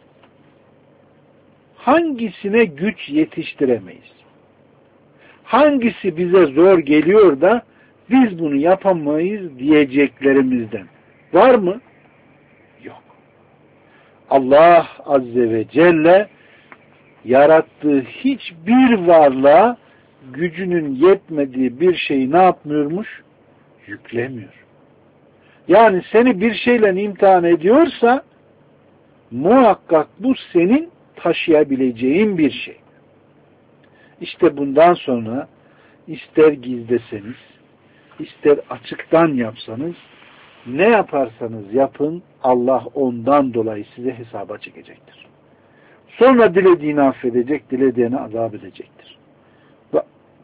Hangisine güç yetiştiremeyiz? Hangisi bize zor geliyor da biz bunu yapamayız diyeceklerimizden var mı? Yok. Allah Azze ve Celle yarattığı hiçbir varlığa gücünün yetmediği bir şeyi ne yapmıyormuş? Yüklemiyor. Yani seni bir şeyle imtihan ediyorsa muhakkak bu senin taşıyabileceğin bir şey. İşte bundan sonra ister gizleseniz, ister açıktan yapsanız, ne yaparsanız yapın, Allah ondan dolayı size hesaba çekecektir. Sonra dilediğini affedecek, dilediğini azap edecektir. Ve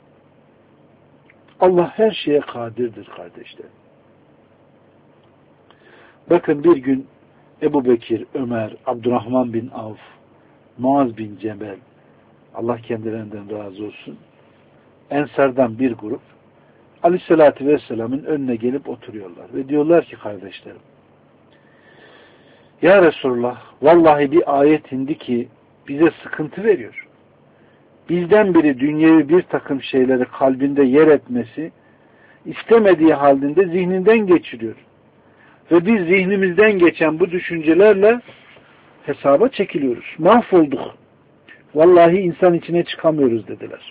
Allah her şeye kadirdir kardeşlerim. Bakın bir gün Ebu Bekir, Ömer, Abdurrahman bin Avf, Muaz bin Cebel, Allah kendilerinden razı olsun. Ensardan bir grup Aleyhisselatü Vesselam'ın önüne gelip oturuyorlar. Ve diyorlar ki kardeşlerim, ya Resulullah, vallahi bir ayet indi ki bize sıkıntı veriyor. Bizden biri dünyevi bir takım şeyleri kalbinde yer etmesi, istemediği halinde zihninden geçiriyor. Ve biz zihnimizden geçen bu düşüncelerle hesaba çekiliyoruz. Mahvolduk. Vallahi insan içine çıkamıyoruz dediler.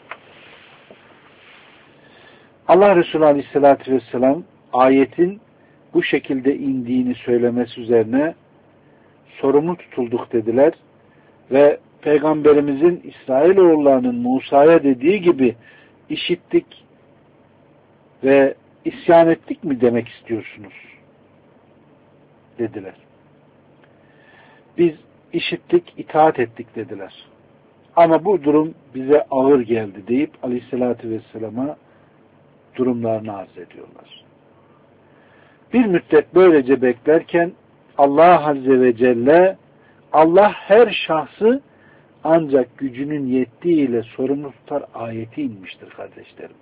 Allah Resulü Aleyhisselatü Vesselam ayetin bu şekilde indiğini söylemesi üzerine sorumlu tutulduk dediler ve Peygamberimizin İsrailoğullarının Musa'ya dediği gibi işittik ve isyan ettik mi demek istiyorsunuz dediler. Biz işittik, itaat ettik dediler. Ama bu durum bize ağır geldi deyip Aleyhisselatü Vesselam'a durumlarını arz ediyorlar. Bir müddet böylece beklerken Allah Azze ve Celle, Allah her şahsı ancak gücünün yettiğiyle sorumlu tutar ayeti inmiştir kardeşlerim.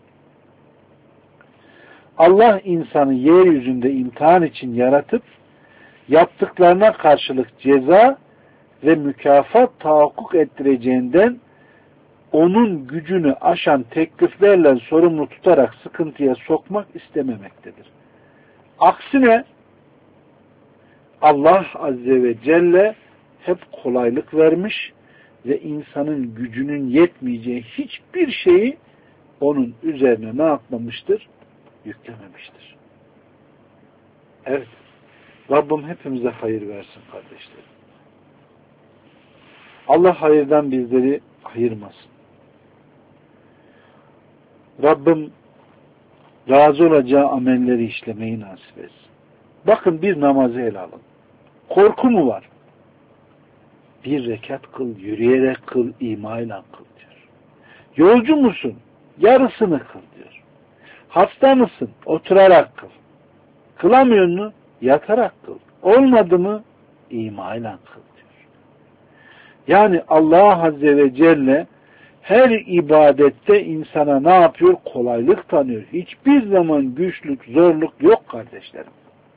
Allah insanı yeryüzünde imtihan için yaratıp yaptıklarına karşılık ceza ve mükafat tahakkuk ettireceğinden onun gücünü aşan tekliflerle sorumlu tutarak sıkıntıya sokmak istememektedir. Aksine Allah Azze ve Celle hep kolaylık vermiş ve insanın gücünün yetmeyeceği hiçbir şeyi onun üzerine ne yapmamıştır? Yüklememiştir. Evet. Rabbim hepimize hayır versin kardeşlerim. Allah hayırdan bizleri ayırmasın. Rabbim razı olacağı amelleri işlemeyi nasip etsin. Bakın bir namazı ele alın. Korku mu var? Bir rekat kıl, yürüyerek kıl, imayla kıl diyor. Yolcu musun? Yarısını kıl diyor. Hasta mısın? Oturarak kıl. Kılamıyor mu? Yatarak kıl. Olmadı mı? İmayla kıl diyor. Yani Allah Azze ve Celle her ibadette insana ne yapıyor? Kolaylık tanıyor. Hiçbir zaman güçlük, zorluk yok kardeşlerim.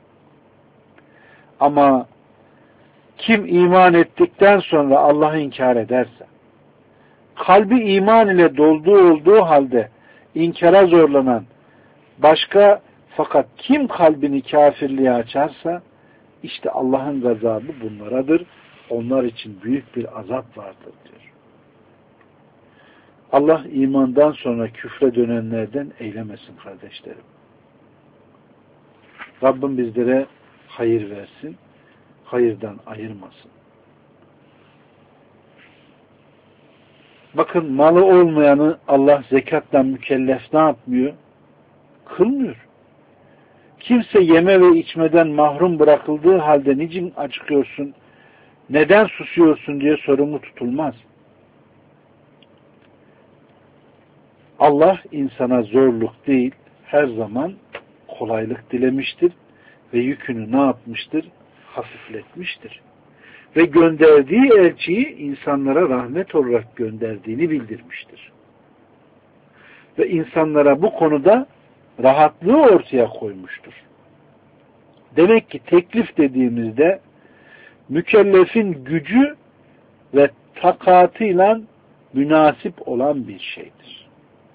Ama kim iman ettikten sonra Allah'ı inkar ederse, kalbi iman ile olduğu halde inkara zorlanan başka, fakat kim kalbini kafirliğe açarsa işte Allah'ın gazabı bunlaradır. Onlar için büyük bir azap vardır diyor. Allah imandan sonra küfre dönenlerden eylemesin kardeşlerim. Rabbim bizlere hayır versin, hayırdan ayırmasın. Bakın malı olmayanı Allah zekatla mükellef ne yapmıyor? Kılmıyor. Kimse yeme ve içmeden mahrum bırakıldığı halde niçin acıkıyorsun, neden susuyorsun diye sorumlu tutulmaz. Allah insana zorluk değil, her zaman kolaylık dilemiştir ve yükünü ne yapmıştır? Hafifletmiştir. Ve gönderdiği elçiyi insanlara rahmet olarak gönderdiğini bildirmiştir. Ve insanlara bu konuda rahatlığı ortaya koymuştur. Demek ki teklif dediğimizde mükellefin gücü ve takatıyla münasip olan bir şeydir.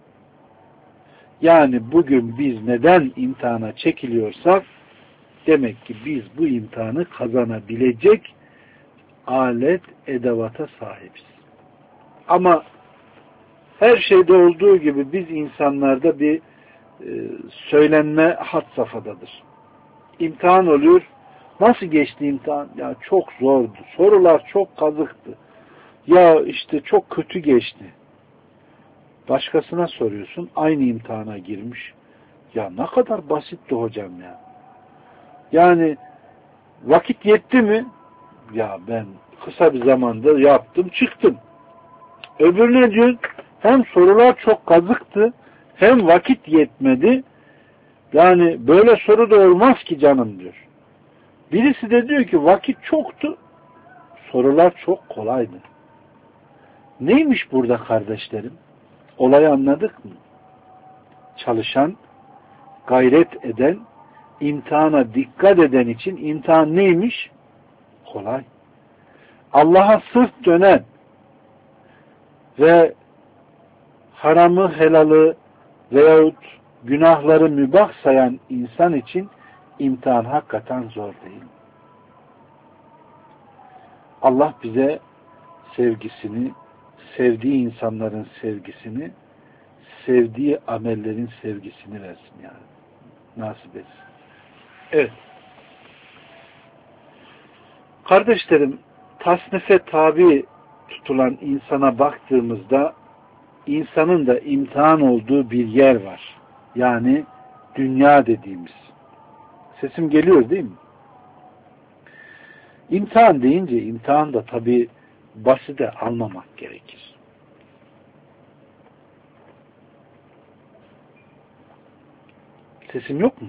Yani bugün biz neden imtihana çekiliyorsak demek ki biz bu imtihanı kazanabilecek alet, edevata sahibiz. Ama her şeyde olduğu gibi biz insanlarda bir söylenme had safhadadır. İmtihan oluyor. Nasıl geçti imtihan? Ya çok zordu. Sorular çok kazıktı. Ya işte çok kötü geçti. Başkasına soruyorsun. Aynı imtihana girmiş. Ya ne kadar basitti hocam ya. Yani vakit yetti mi? Ya ben kısa bir zamanda yaptım, çıktım. Öbürüne diyor, hem sorular çok kazıktı, hem vakit yetmedi. Yani böyle soru da olmaz ki canım diyor. Birisi de diyor ki vakit çoktu, sorular çok kolaydı. Neymiş burada kardeşlerim? Olayı anladık mı? Çalışan, gayret eden, imtihana dikkat eden için imtihan neymiş? Kolay. Allah'a sırt dönen ve haramı, helalı veyahut günahları mübah sayan insan için imtihan hakikaten zor değil. Allah bize sevgisini, sevdiği insanların sevgisini, sevdiği amellerin sevgisini versin yani. Nasip etsin. Evet. Kardeşlerim, tasnife tabi tutulan insana baktığımızda insanın da imtihan olduğu bir yer var. Yani dünya dediğimiz. Sesim geliyor değil mi? İmtihan deyince imtihan da tabi basite almamak gerekir. Sesim yok mu?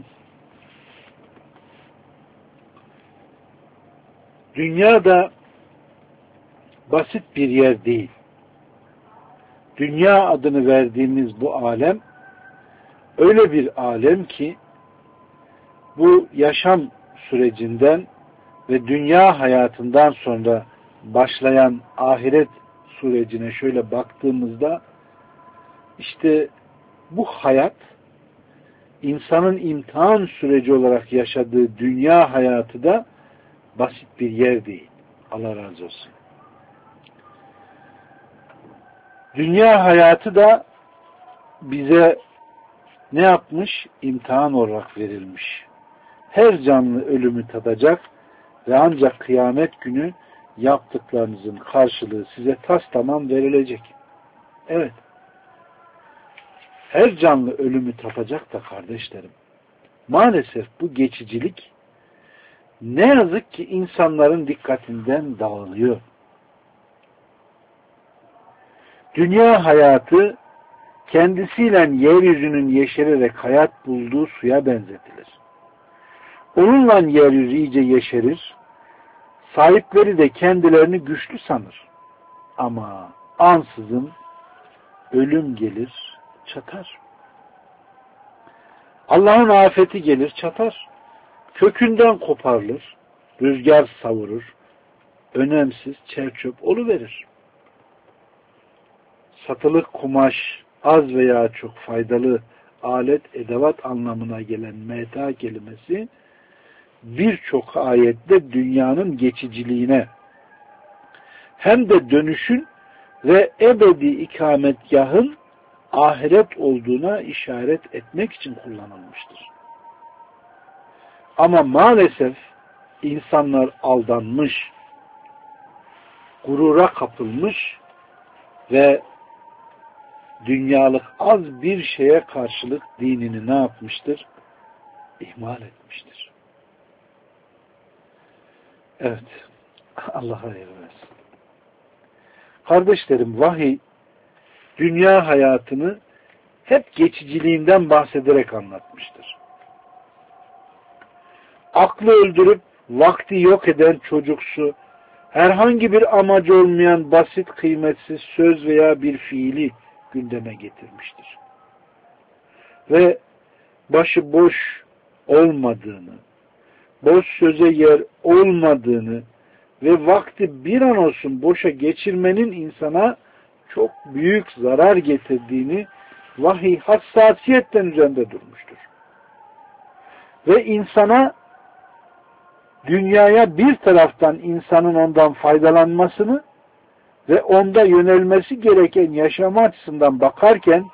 Dünya da basit bir yer değil. Dünya adını verdiğimiz bu alem öyle bir alem ki bu yaşam sürecinden ve dünya hayatından sonra başlayan ahiret sürecine şöyle baktığımızda işte bu hayat insanın imtihan süreci olarak yaşadığı dünya hayatı da basit bir yer değil. Allah razı olsun. Dünya hayatı da bize ne yapmış? İmtihan olarak verilmiş. Her canlı ölümü tadacak ve ancak kıyamet günü yaptıklarınızın karşılığı size tamam verilecek. Evet. Her canlı ölümü tatacak da kardeşlerim. Maalesef bu geçicilik ne yazık ki insanların dikkatinden dağılıyor. Dünya hayatı kendisiyle yeryüzünün yeşererek hayat bulduğu suya benzetilir. Onunla yeryüzü iyice yeşerir, sahipleri de kendilerini güçlü sanır. Ama ansızın ölüm gelir, çatar. Allah'ın afeti gelir, çatar. Kökünden koparılır, rüzgar savurur, önemsiz çerçöp oluverir. Satılık kumaş, az veya çok faydalı alet, edevat anlamına gelen meta kelimesi birçok ayette dünyanın geçiciliğine hem de dönüşün ve ebedi ikametgahın ahiret olduğuna işaret etmek için kullanılmıştır. Ama maalesef insanlar aldanmış, gurura kapılmış ve dünyalık az bir şeye karşılık dinini ne yapmıştır? İhmal etmiştir. Evet. Allah hayır versin. Kardeşlerim, vahiy dünya hayatını hep geçiciliğinden bahsederek anlatmıştır. Aklı öldürüp vakti yok eden çocuksu, herhangi bir amacı olmayan basit, kıymetsiz söz veya bir fiili gündeme getirmiştir. Ve başı boş olmadığını, boş söze yer olmadığını ve vakti bir an olsun boşa geçirmenin insana çok büyük zarar getirdiğini vahiy hassasiyetten üzerinde durmuştur. Ve insana dünyaya bir taraftan insanın ondan faydalanmasını ve onda yönelmesi gereken yaşama açısından bakarken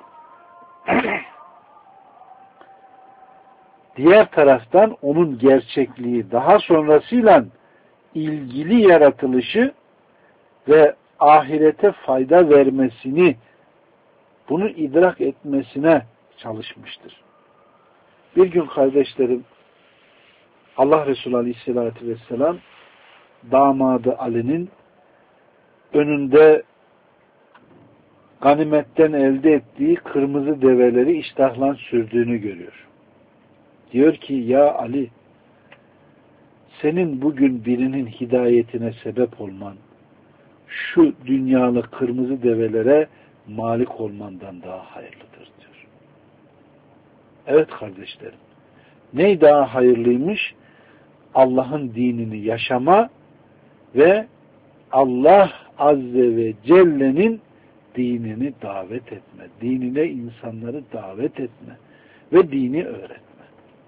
diğer taraftan onun gerçekliği, daha sonrasıyla ilgili yaratılışı ve ahirete fayda vermesini, bunu idrak etmesine çalışmıştır. Bir gün kardeşlerim, Allah Resulü Aleyhisselatü Vesselam damadı Ali'nin önünde ganimetten elde ettiği kırmızı develeri iştahla sürdüğünü görüyor. Diyor ki, ya Ali, senin bugün birinin hidayetine sebep olman, şu dünyalı kırmızı develere malik olmandan daha hayırlıdır diyor. Evet kardeşlerim. Ne daha hayırlıymış? Allah'ın dinini yaşama ve Allah Azze ve Celle'nin dinini davet etme. Dinine insanları davet etme. Ve dini öğretme.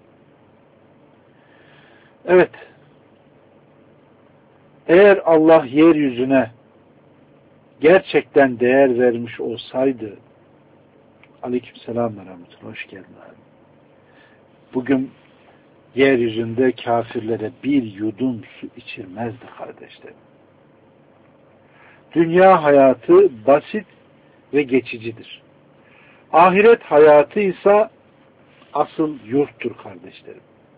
Evet. Eğer Allah yeryüzüne gerçekten değer vermiş olsaydı, aleykümselam ve rahmetullah, hoş geldin abi. Bugün yeryüzünde kafirlere bir yudum su içirmezdi kardeşlerim. Dünya hayatı basit ve geçicidir. Ahiret hayatı ise asıl yurttur kardeşlerim.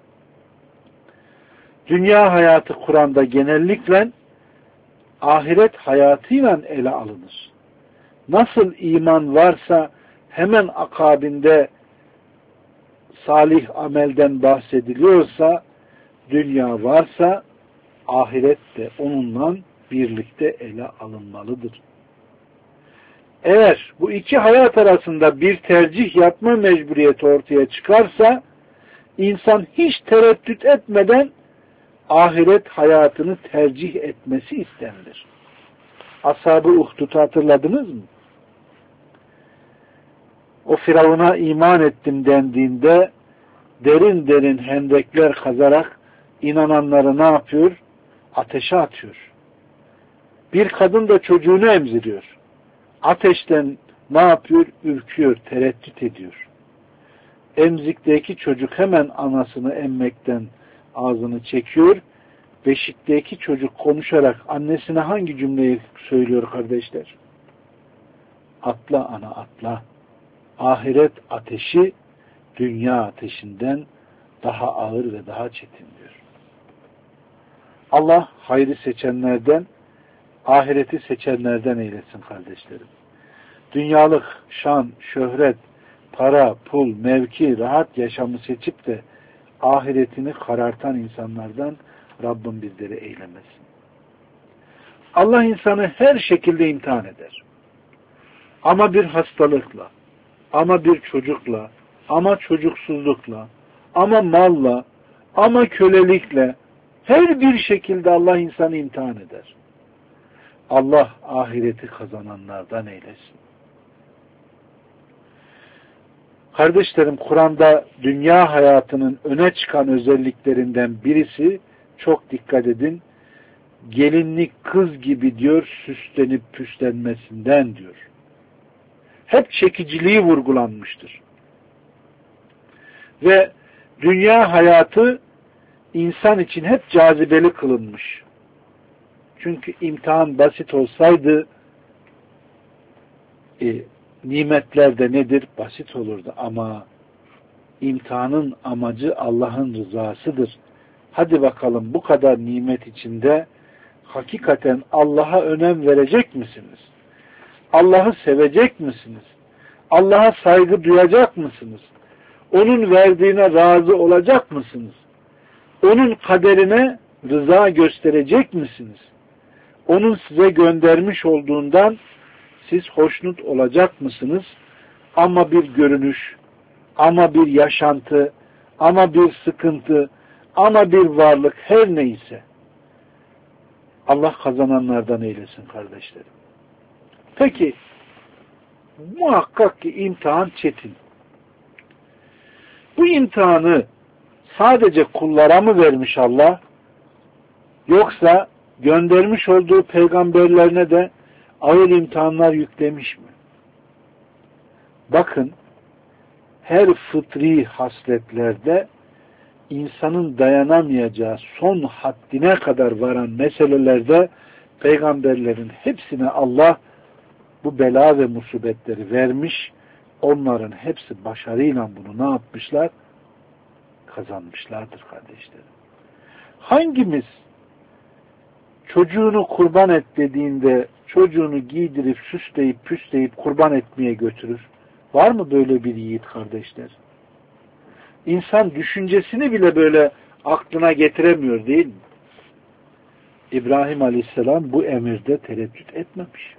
Dünya hayatı Kur'an'da genellikle ahiret hayatıyla ele alınır. Nasıl iman varsa hemen akabinde salih amelden bahsediliyorsa, dünya varsa ahiret de onunla birlikte ele alınmalıdır. Eğer bu iki hayat arasında bir tercih yapma mecburiyeti ortaya çıkarsa, insan hiç tereddüt etmeden ahiret hayatını tercih etmesi istenilir. Ashab-ı Uhdud'u hatırladınız mı? O Firavun'a iman ettim dendiğinde derin derin hendekler kazarak inananları ne yapıyor? Ateşe atıyor. Bir kadın da çocuğunu emziriyor. Ateşten ne yapıyor? Ürküyor, tereddüt ediyor. Emzikteki çocuk hemen anasını emmekten ağzını çekiyor. Beşikteki çocuk konuşarak annesine hangi cümleyi söylüyor kardeşler? Atla ana atla. Ahiret ateşi dünya ateşinden daha ağır ve daha çetin diyor. Allah hayrı seçenlerden, ahireti seçenlerden eylesin kardeşlerim. Dünyalık şan, şöhret, para, pul, mevki, rahat yaşamı seçip de ahiretini karartan insanlardan Rabbim bizleri eylemesin. Allah insanı her şekilde imtihan eder. Ama bir hastalıkla, ama bir çocukla, ama çocuksuzlukla, ama malla, ama kölelikle, her bir şekilde Allah insanı imtihan eder. Allah ahireti kazananlardan eylesin. Kardeşlerim, Kur'an'da dünya hayatının öne çıkan özelliklerinden birisi, çok dikkat edin, gelinlik kız gibi diyor, süslenip püslenmesinden diyor. Hep çekiciliği vurgulanmıştır. Ve dünya hayatı insan için hep cazibeli kılınmış. Çünkü imtihan basit olsaydı nimetler de nedir? Basit olurdu. Ama imtihanın amacı Allah'ın rızasıdır. Hadi bakalım bu kadar nimet içinde hakikaten Allah'a önem verecek misiniz? Allah'ı sevecek misiniz? Allah'a saygı duyacak mısınız? Onun verdiğine razı olacak mısınız? Onun kaderine rıza gösterecek misiniz? Onun size göndermiş olduğundan siz hoşnut olacak mısınız? Ama bir görünüş, ama bir yaşantı, ama bir sıkıntı, ama bir varlık her neyse Allah kazananlardan eylesin kardeşlerim. Peki muhakkak ki imtihan çetin. Bu imtihanı sadece kullara mı vermiş Allah? Yoksa göndermiş olduğu peygamberlerine de ağır imtihanlar yüklemiş mi? Bakın, her fıtri hasletlerde insanın dayanamayacağı son haddine kadar varan meselelerde peygamberlerin hepsine Allah bu bela ve musibetleri vermiş. Onların hepsi başarıyla bunu ne yapmışlar? Kazanmışlardır kardeşlerim. Hangimiz çocuğunu kurban et dediğinde çocuğunu giydirip, süsleyip, püsleyip kurban etmeye götürür? Var mı böyle bir yiğit kardeşler? İnsan düşüncesini bile böyle aklına getiremiyor değil mi? İbrahim Aleyhisselam bu emirde tereddüt etmemiş.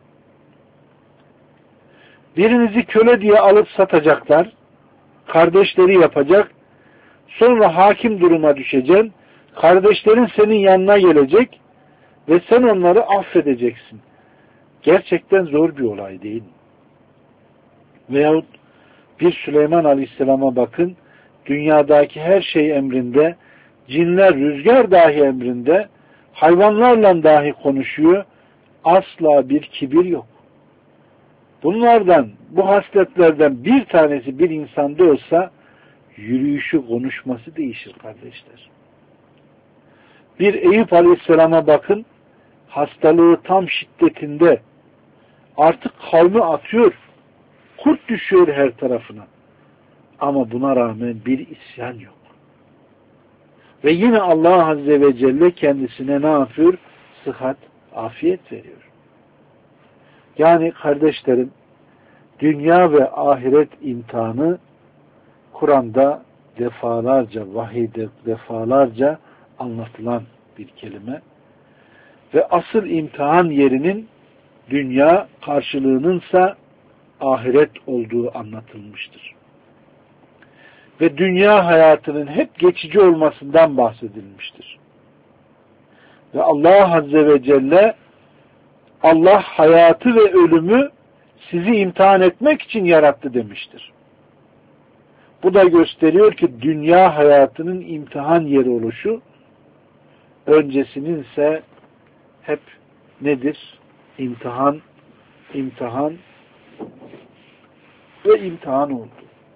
Birinizi köle diye alıp satacaklar, kardeşleri yapacak, sonra hakim duruma düşeceksin, kardeşlerin senin yanına gelecek ve sen onları affedeceksin. Gerçekten zor bir olay değil mi? Veyahut bir Süleyman Aleyhisselam'a bakın, dünyadaki her şey emrinde, cinler, rüzgar dahi emrinde, hayvanlarla dahi konuşuyor, asla bir kibir yok. Bunlardan, bu hasletlerden bir tanesi bir insanda olsa, yürüyüşü, konuşması değişir kardeşler. Bir Eyüp Aleyhisselam'a bakın, hastalığı tam şiddetinde, artık kavmi atıyor, kurt düşüyor her tarafına. Ama buna rağmen bir isyan yok. Ve yine Allah Azze ve Celle kendisine ne yapıyor? Sıhhat, afiyet veriyor. Yani kardeşlerim, dünya ve ahiret imtihanı Kur'an'da defalarca, vahiyde defalarca anlatılan bir kelime. Ve asıl imtihan yerinin dünya, karşılığınınsa ahiret olduğu anlatılmıştır. Ve dünya hayatının hep geçici olmasından bahsedilmiştir. Ve Allah Azze ve Celle, Allah hayatı ve ölümü sizi imtihan etmek için yarattı demiştir. Bu da gösteriyor ki dünya hayatının imtihan yeri oluşu, öncesinin ise hep nedir? İmtihan, imtihan ve imtihan oldu.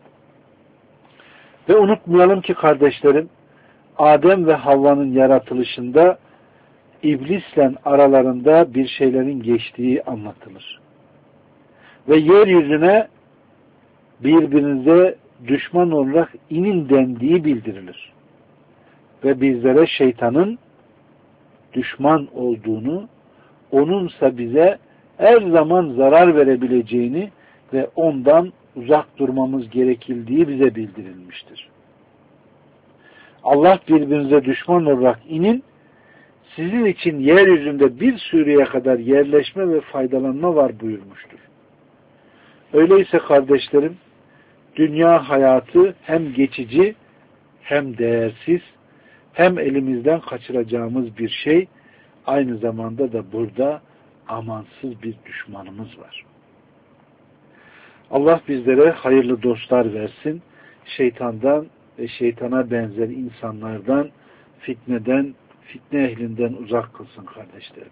Ve unutmayalım ki kardeşlerim, Adem ve Havva'nın yaratılışında iblisle aralarında bir şeylerin geçtiği anlatılır. Ve yeryüzüne birbirinize düşman olarak inin dendiği bildirilir. Ve bizlere şeytanın düşman olduğunu, onunsa bize her zaman zarar verebileceğini ve ondan uzak durmamız gerekildiği bize bildirilmiştir. Allah birbirinize düşman olarak inin, sizin için yeryüzünde bir süreye kadar yerleşme ve faydalanma var buyurmuştur. Öyleyse kardeşlerim, dünya hayatı hem geçici, hem değersiz, hem elimizden kaçıracağımız bir şey, aynı zamanda da burada amansız bir düşmanımız var. Allah bizlere hayırlı dostlar versin, şeytandan ve şeytana benzer insanlardan, fitneden, fitne ehlinden uzak kılsın kardeşlerim.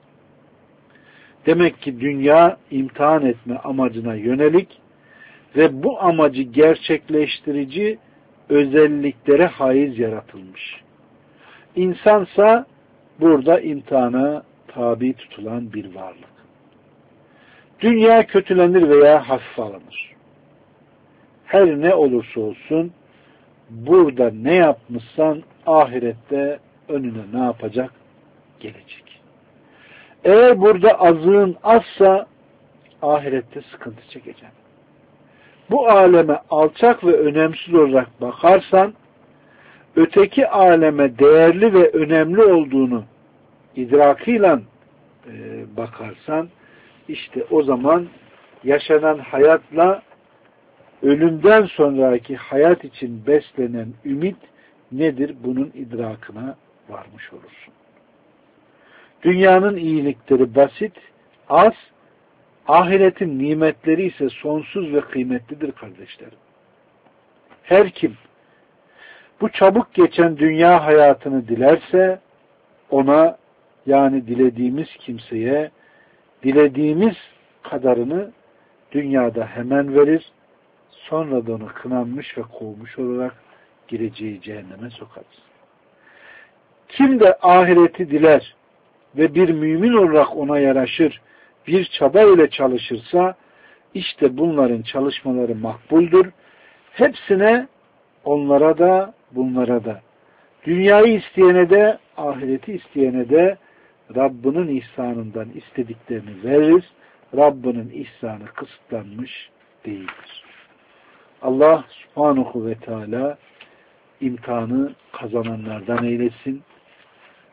Demek ki dünya imtihan etme amacına yönelik ve bu amacı gerçekleştirici özelliklere haiz yaratılmış. İnsansa burada imtihana tabi tutulan bir varlık. Dünya kötülenir veya hafife alınır. Her ne olursa olsun burada ne yapmışsan ahirette önüne ne yapacak? Gelecek. Eğer burada azığın azsa ahirette sıkıntı çekeceksin. Bu aleme alçak ve önemsiz olarak bakarsan, öteki aleme değerli ve önemli olduğunu idrakıyla bakarsan, işte o zaman yaşanan hayatla ölümden sonraki hayat için beslenen ümit nedir? Bunun idrakına varmış olursun. Dünyanın iyilikleri basit, az, ahiretin nimetleri ise sonsuz ve kıymetlidir kardeşlerim. Her kim bu çabuk geçen dünya hayatını dilerse, ona, yani dilediğimiz kimseye dilediğimiz kadarını dünyada hemen verir, sonra da onu kınanmış ve kovmuş olarak gireceği cehenneme sokarız. Kim de ahireti diler ve bir mümin olarak ona yaraşır, bir çaba ile çalışırsa, işte bunların çalışmaları makbuldür. Hepsine, onlara da, bunlara da, dünyayı isteyene de, ahireti isteyene de Rabbinin ihsanından istediklerini veririz. Rabbinin ihsanı kısıtlanmış değildir. Allah Subhanahu ve Teala imtihanı kazananlardan eylesin.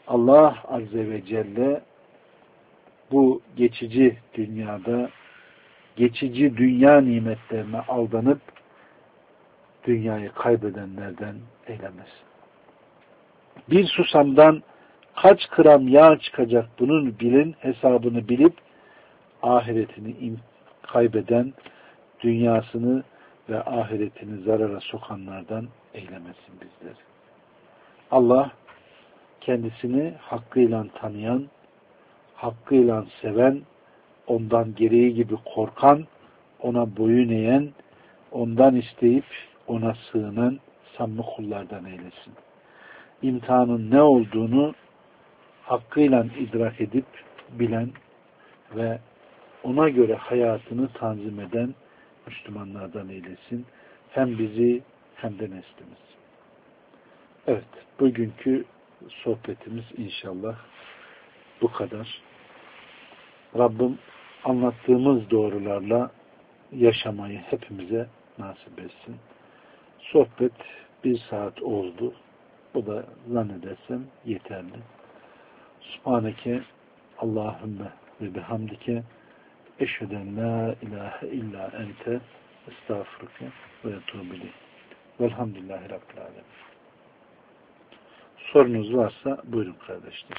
Allah Azze ve Celle bu geçici dünyada geçici dünya nimetlerine aldanıp dünyayı kaybedenlerden eylemesin. Bir susamdan kaç gram yağ çıkacak bunun bilin hesabını bilip ahiretini kaybeden, dünyasını ve ahiretini zarara sokanlardan eylemesin bizleri. Allah kendisini hakkıyla tanıyan, hakkıyla seven, ondan gereği gibi korkan, ona boyun eğen, ondan isteyip ona sığınan samimi kullardan eylesin. İmtihanın ne olduğunu hakkıyla idrak edip bilen ve ona göre hayatını tanzim eden Müslümanlardan eylesin. Hem bizi hem de neslimiz. Evet, bugünkü sohbetimiz inşallah bu kadar. Rabbim anlattığımız doğrularla yaşamayı hepimize nasip etsin. Sohbet 1 saat oldu. Bu da zannedersem yeterli. Subhaneke Allahümme ve bihamdike eşheden la ilahe illa ente estağfurke ve etûbü ileyk. Velhamdülillahi Rabbil alemin. Sorunuz varsa buyurun kardeşler.